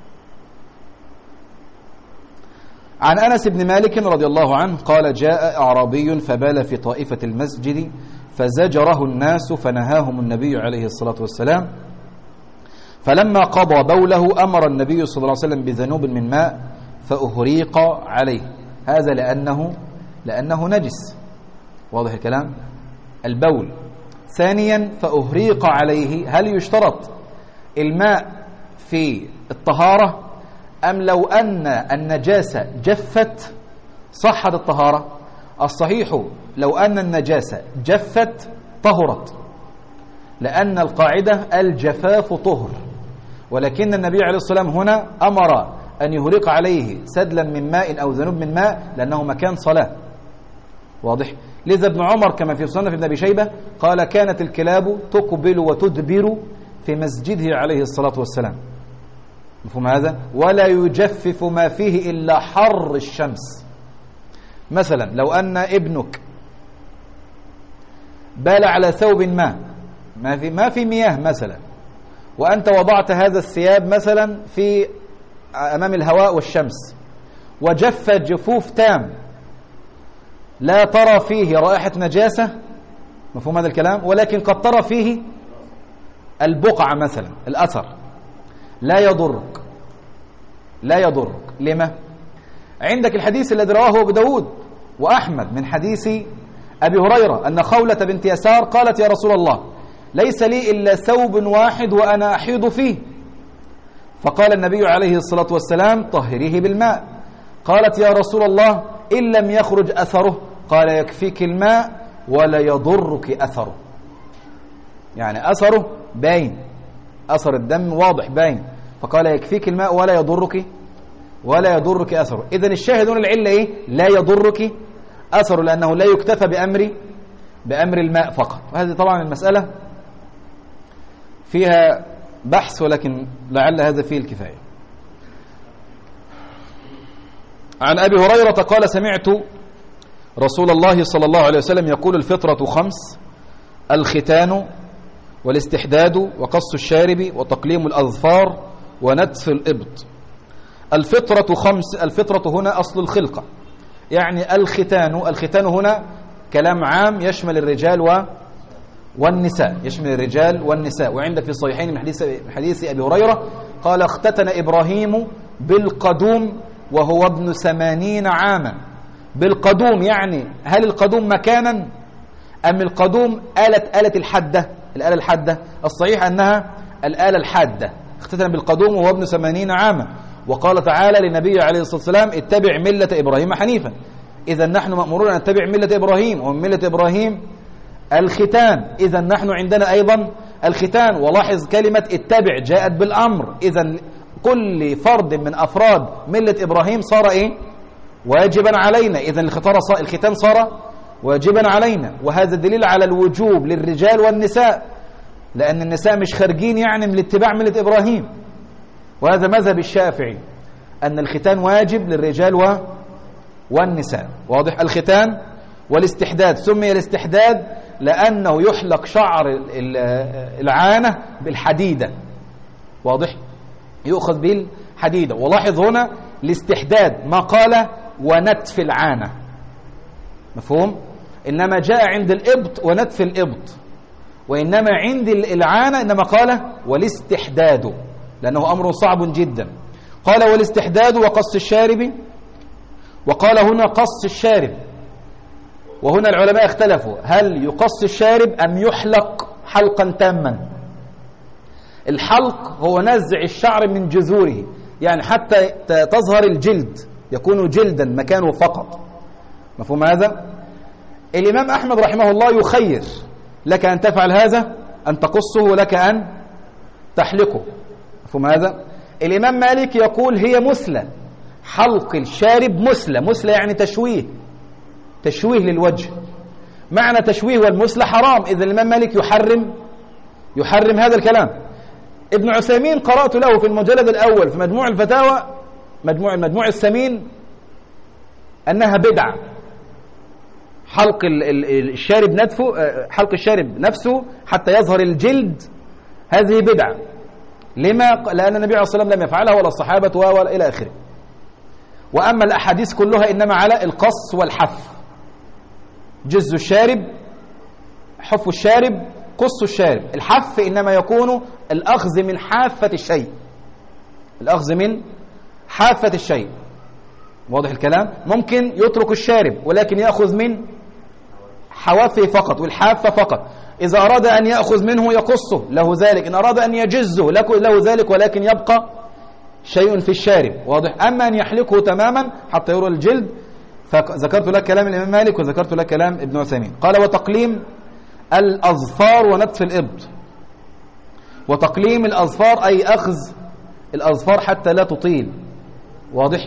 [SPEAKER 1] عن أنس بن مالك رضي الله عنه قال: جاء أعرابي فبال في طائفة المسجد فزجره الناس فنهاهم النبي عليه الصلاة والسلام، فلما قضى بوله أمر النبي صلى الله عليه وسلم بذنوب من ماء فأهريق عليه. هذا لأنه نجس. واضح الكلام؟ البول. ثانيا فأهريق عليه، هل يشترط الماء في الطهارة أم لو أن النجاسة جفت صحت الطهارة؟ الصحيح لو أن النجاسة جفت طهرت، لأن القاعدة الجفاف طهر. ولكن النبي عليه الصلاة والسلام هنا أمر أن يهريق عليه سدلا من ماء أو ذنوب من ماء لأنه مكان صلاة. واضح؟ لذا ابن عمر كما في سنة ابن أبي شيبة قال: كانت الكلاب تقبل وتدبر في مسجده عليه الصلاة والسلام. مفهوم هذا؟ ولا يجفف ما فيه إلا حر الشمس. مثلا لو أن ابنك بال على ثوب ما في مياه مثلا، وأنت وضعت هذا الثياب مثلا في أمام الهواء والشمس وجف جفوف تام لا ترى فيه رائحة نجاسة، مفهوم هذا الكلام؟ ولكن قد ترى فيه البقعة مثلا، الأثر، لا يضرك. لما؟ عندك الحديث الذي رواه أبو داود وأحمد من حديث أبي هريرة أن خولة بنت يسار قالت: يا رسول الله، ليس لي إلا ثوب واحد وأنا أحيض فيه. فقال النبي عليه الصلاة والسلام: طهريه بالماء. قالت: يا رسول الله، إن لم يخرج أثره. قال: يكفيك الماء ولا يضرك أثره. يعني أثره باين، أثر الدم واضح باين، فقال: يكفيك الماء ولا يضرك أثره. إذن الشاهد هنا العلة إيه؟ لا يضرك أثره، لأنه لا يكتفى بأمر الماء فقط. وهذه طبعا المسألة فيها بحث، ولكن لعل هذا فيه الكفاية. عن أبي هريرة قال: سمعت رسول الله صلى الله عليه وسلم يقول: الفطرة 5: الختان والاستحداد وقص الشارب وتقليم الأظفار ونتف الإبط. الفطرة 5. الفطرة هنا أصل الخلقة، يعني الختان هنا كلام عام يشمل الرجال والنساء. وعندك في الصحيحين من حديث أبي هريرة قال: اختتن إبراهيم بالقدوم وهو ابن 80 عاما. بالقدوم يعني هل القدوم مكانا أم القدوم آلة الحدة؟ الآلة الحادة الصحيح أنها الآلة الحادة. اختتن بالقدوم وهو ابن 80 عاما. وقال تعالى للنبي عليه الصلاة والسلام: اتبع ملة إبراهيم حنيفا. إذا نحن مأمورون أن نتبع ملة إبراهيم، ومن ملة إبراهيم الختان. إذا نحن عندنا أيضا الختان. ولاحظ كلمة اتبع جاءت بالأمر. إذا كل فرد من أفراد ملة إبراهيم صار إيه؟ واجبا علينا. إذا الختان صار واجبا علينا. وهذا دليل على الوجوب للرجال والنساء، لأن النساء مش خارجين يعني من اتباع ملة إبراهيم. وهذا مذهب الشافعي أن الختان واجب للرجال والنساء. واضح؟ الختان والاستحداد. سمي الاستحداد لأنه يحلق شعر العانة بالحديدة. واضح؟ يؤخذ بالحديدة. ولاحظ هنا الاستحداد ما قال ونتف العانة، مفهوم؟ إنما جاء عند الإبط ونتف الإبط، وإنما عند العانة إنما قال والاستحداد، لأنه أمر صعب جدا. قال والاستحداد وقص الشارب. وقال هنا قص الشارب. وهنا العلماء اختلفوا هل يقص الشارب أم يحلق حلقا تاما. الحلق هو نزع الشعر من جذوره، يعني حتى تظهر الجلد، يكون جلدا مكانه فقط. مفهوم هذا؟ الإمام أحمد رحمه الله يخير: لك أن تفعل هذا، أن تقصه، ولك أن تحلقه. مفهوم هذا؟ الإمام مالك يقول هي مثلى، حلق الشارب مثلى يعني تشويه للوجه. معنى تشويه والمثلى حرام. إذا الإمام مالك يحرم هذا الكلام. ابن عثيمين قرأت له في المجلد الأول في مجموع الفتاوى، مجموع الثمين، أنها بدعة. حلق الشارب حلق الشارب نفسه حتى يظهر الجلد، هذه بدعة. لما؟ لأن النبي عليه الصلاة والسلام لم يفعلها ولا الصحابة ولا إلى آخره. وأما الأحاديث كلها إنما على القص والحف. جز الشارب، حف الشارب، قص الشارب. الحف إنما يكون الأخذ من حافة الشيء. واضح الكلام؟ ممكن يترك الشارب ولكن يأخذ من حوافه فقط والحافة فقط. إذا أراد أن يأخذ منه يقصه له ذلك، إن أراد أن يجزه له ذلك، ولكن يبقى شيء في الشارب. واضح؟ أما أن يحلقه تماما حتى يرى الجلد، فذكرت لك كلام الإمام مالك وذكرت لك كلام ابن عثيمين. قال وتقليم الأظفار ونتف الإبط. وتقليم الأظفار أي أخذ الأظفار حتى لا تطيل. واضح؟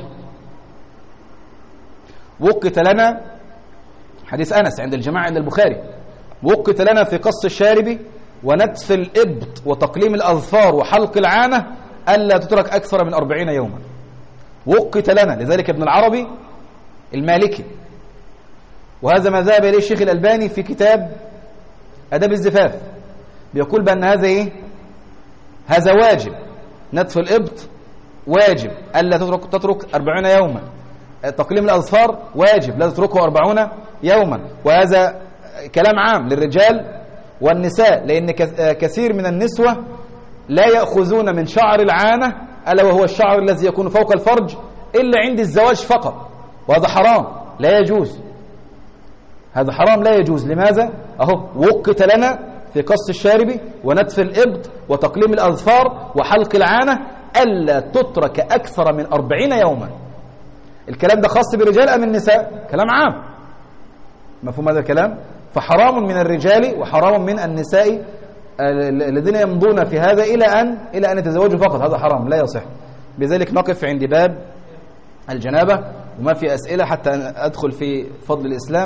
[SPEAKER 1] وقت لنا حديث أنس عند الجماعة عند البخاري: وقت لنا في قص الشارب ونتف الإبط وتقليم الأظفار وحلق العانة ألا تترك أكثر من 40 يوما. وقت لنا. لذلك ابن العربي المالكي، وهذا ما ذهب إليه الشيخ الألباني في كتاب آداب الزفاف بيقول بأن هذا إيه؟ هذا واجب. نتف الإبط واجب، ألا تترك 40 يوما. تقليم الأظفار واجب، لا تتركه 40 يوما. وهذا كلام عام للرجال والنساء، لأن كثير من النسوة لا يأخذون من شعر العانة، ألا وهو الشعر الذي يكون فوق الفرج، إلا عند الزواج فقط، وهذا حرام لا يجوز. هذا حرام لا يجوز. لماذا؟ أهو وقت لنا في قص الشارب ونتف الإبط وتقليم الأظفار وحلق العانة ألا تترك أكثر من 40 يوما. الكلام ده خاص بالرجال أم النساء؟ كلام عام. مفهوم هذا الكلام؟ فحرام من الرجال وحرام من النساء الذين يمضون في هذا إلى أن يتزوجوا فقط. هذا حرام لا يصح. بذلك نقف عند باب الجنابة، وما في أسئلة حتى أدخل في فضل الإسلام.